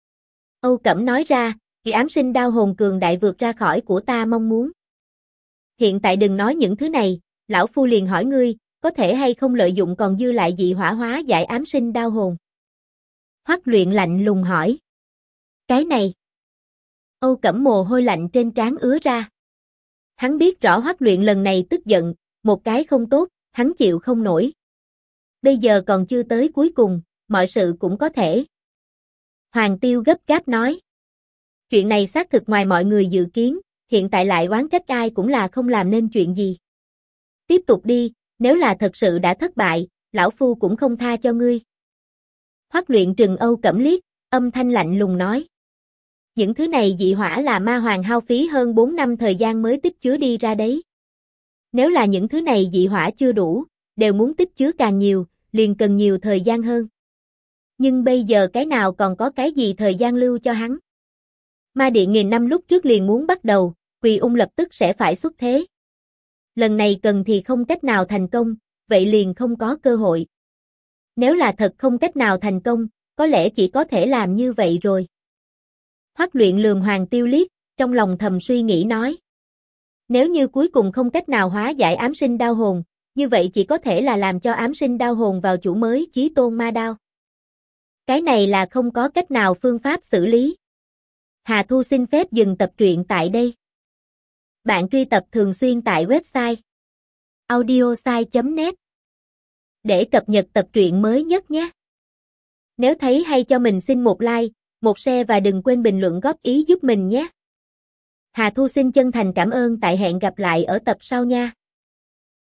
Âu Cẩm nói ra, kỳ ám sinh đau hồn cường đại vượt ra khỏi của ta mong muốn. Hiện tại đừng nói những thứ này, lão phu liền hỏi ngươi, có thể hay không lợi dụng còn dư lại dị hỏa hóa giải ám sinh đau hồn? Hoắc Luyện lạnh lùng hỏi. Cái này. Âu Cẩm mồ hôi lạnh trên trán ứa ra. Hắn biết rõ Hoắc Luyện lần này tức giận, một cái không tốt, hắn chịu không nổi. Bây giờ còn chưa tới cuối cùng, mọi sự cũng có thể. Hoàng Tiêu gấp gáp nói. Chuyện này xác thực ngoài mọi người dự kiến, hiện tại lại oán trách ai cũng là không làm nên chuyện gì. Tiếp tục đi, nếu là thật sự đã thất bại, lão phu cũng không tha cho ngươi. Hoắc Luyện trừng Âu Cẩm liếc, âm thanh lạnh lùng nói. Những thứ này dị hỏa là ma hoàng hao phí hơn 4 năm thời gian mới tích chứa đi ra đấy. Nếu là những thứ này dị hỏa chưa đủ, đều muốn tích chứa càng nhiều, liền cần nhiều thời gian hơn. Nhưng bây giờ cái nào còn có cái gì thời gian lưu cho hắn? Ma Điện nghìn năm lúc trước liền muốn bắt đầu, Quỳ Ung lập tức sẽ phải xuất thế. Lần này cần thì không cách nào thành công, vậy liền không có cơ hội. Nếu là thật không cách nào thành công, có lẽ chỉ có thể làm như vậy rồi. Hoắc Luyện lườm Hoàng Tiêu liếc, trong lòng thầm suy nghĩ nói. Nếu như cuối cùng không cách nào hóa giải ám sinh đau hồn, như vậy chỉ có thể là làm cho ám sinh đau hồn vào chủ mới Chí Tôn ma đao. Cái này là không có cách nào phương pháp xử lý. Hà Thu xin phép dừng tập truyện tại đây. Bạn truy cập thường xuyên tại website audiosai.net để cập nhật tập truyện mới nhất nhé. Nếu thấy hay cho mình xin một like, một share và đừng quên bình luận góp ý giúp mình nhé. Hà Thu xin chân thành cảm ơn, tại hẹn gặp lại ở tập sau nha.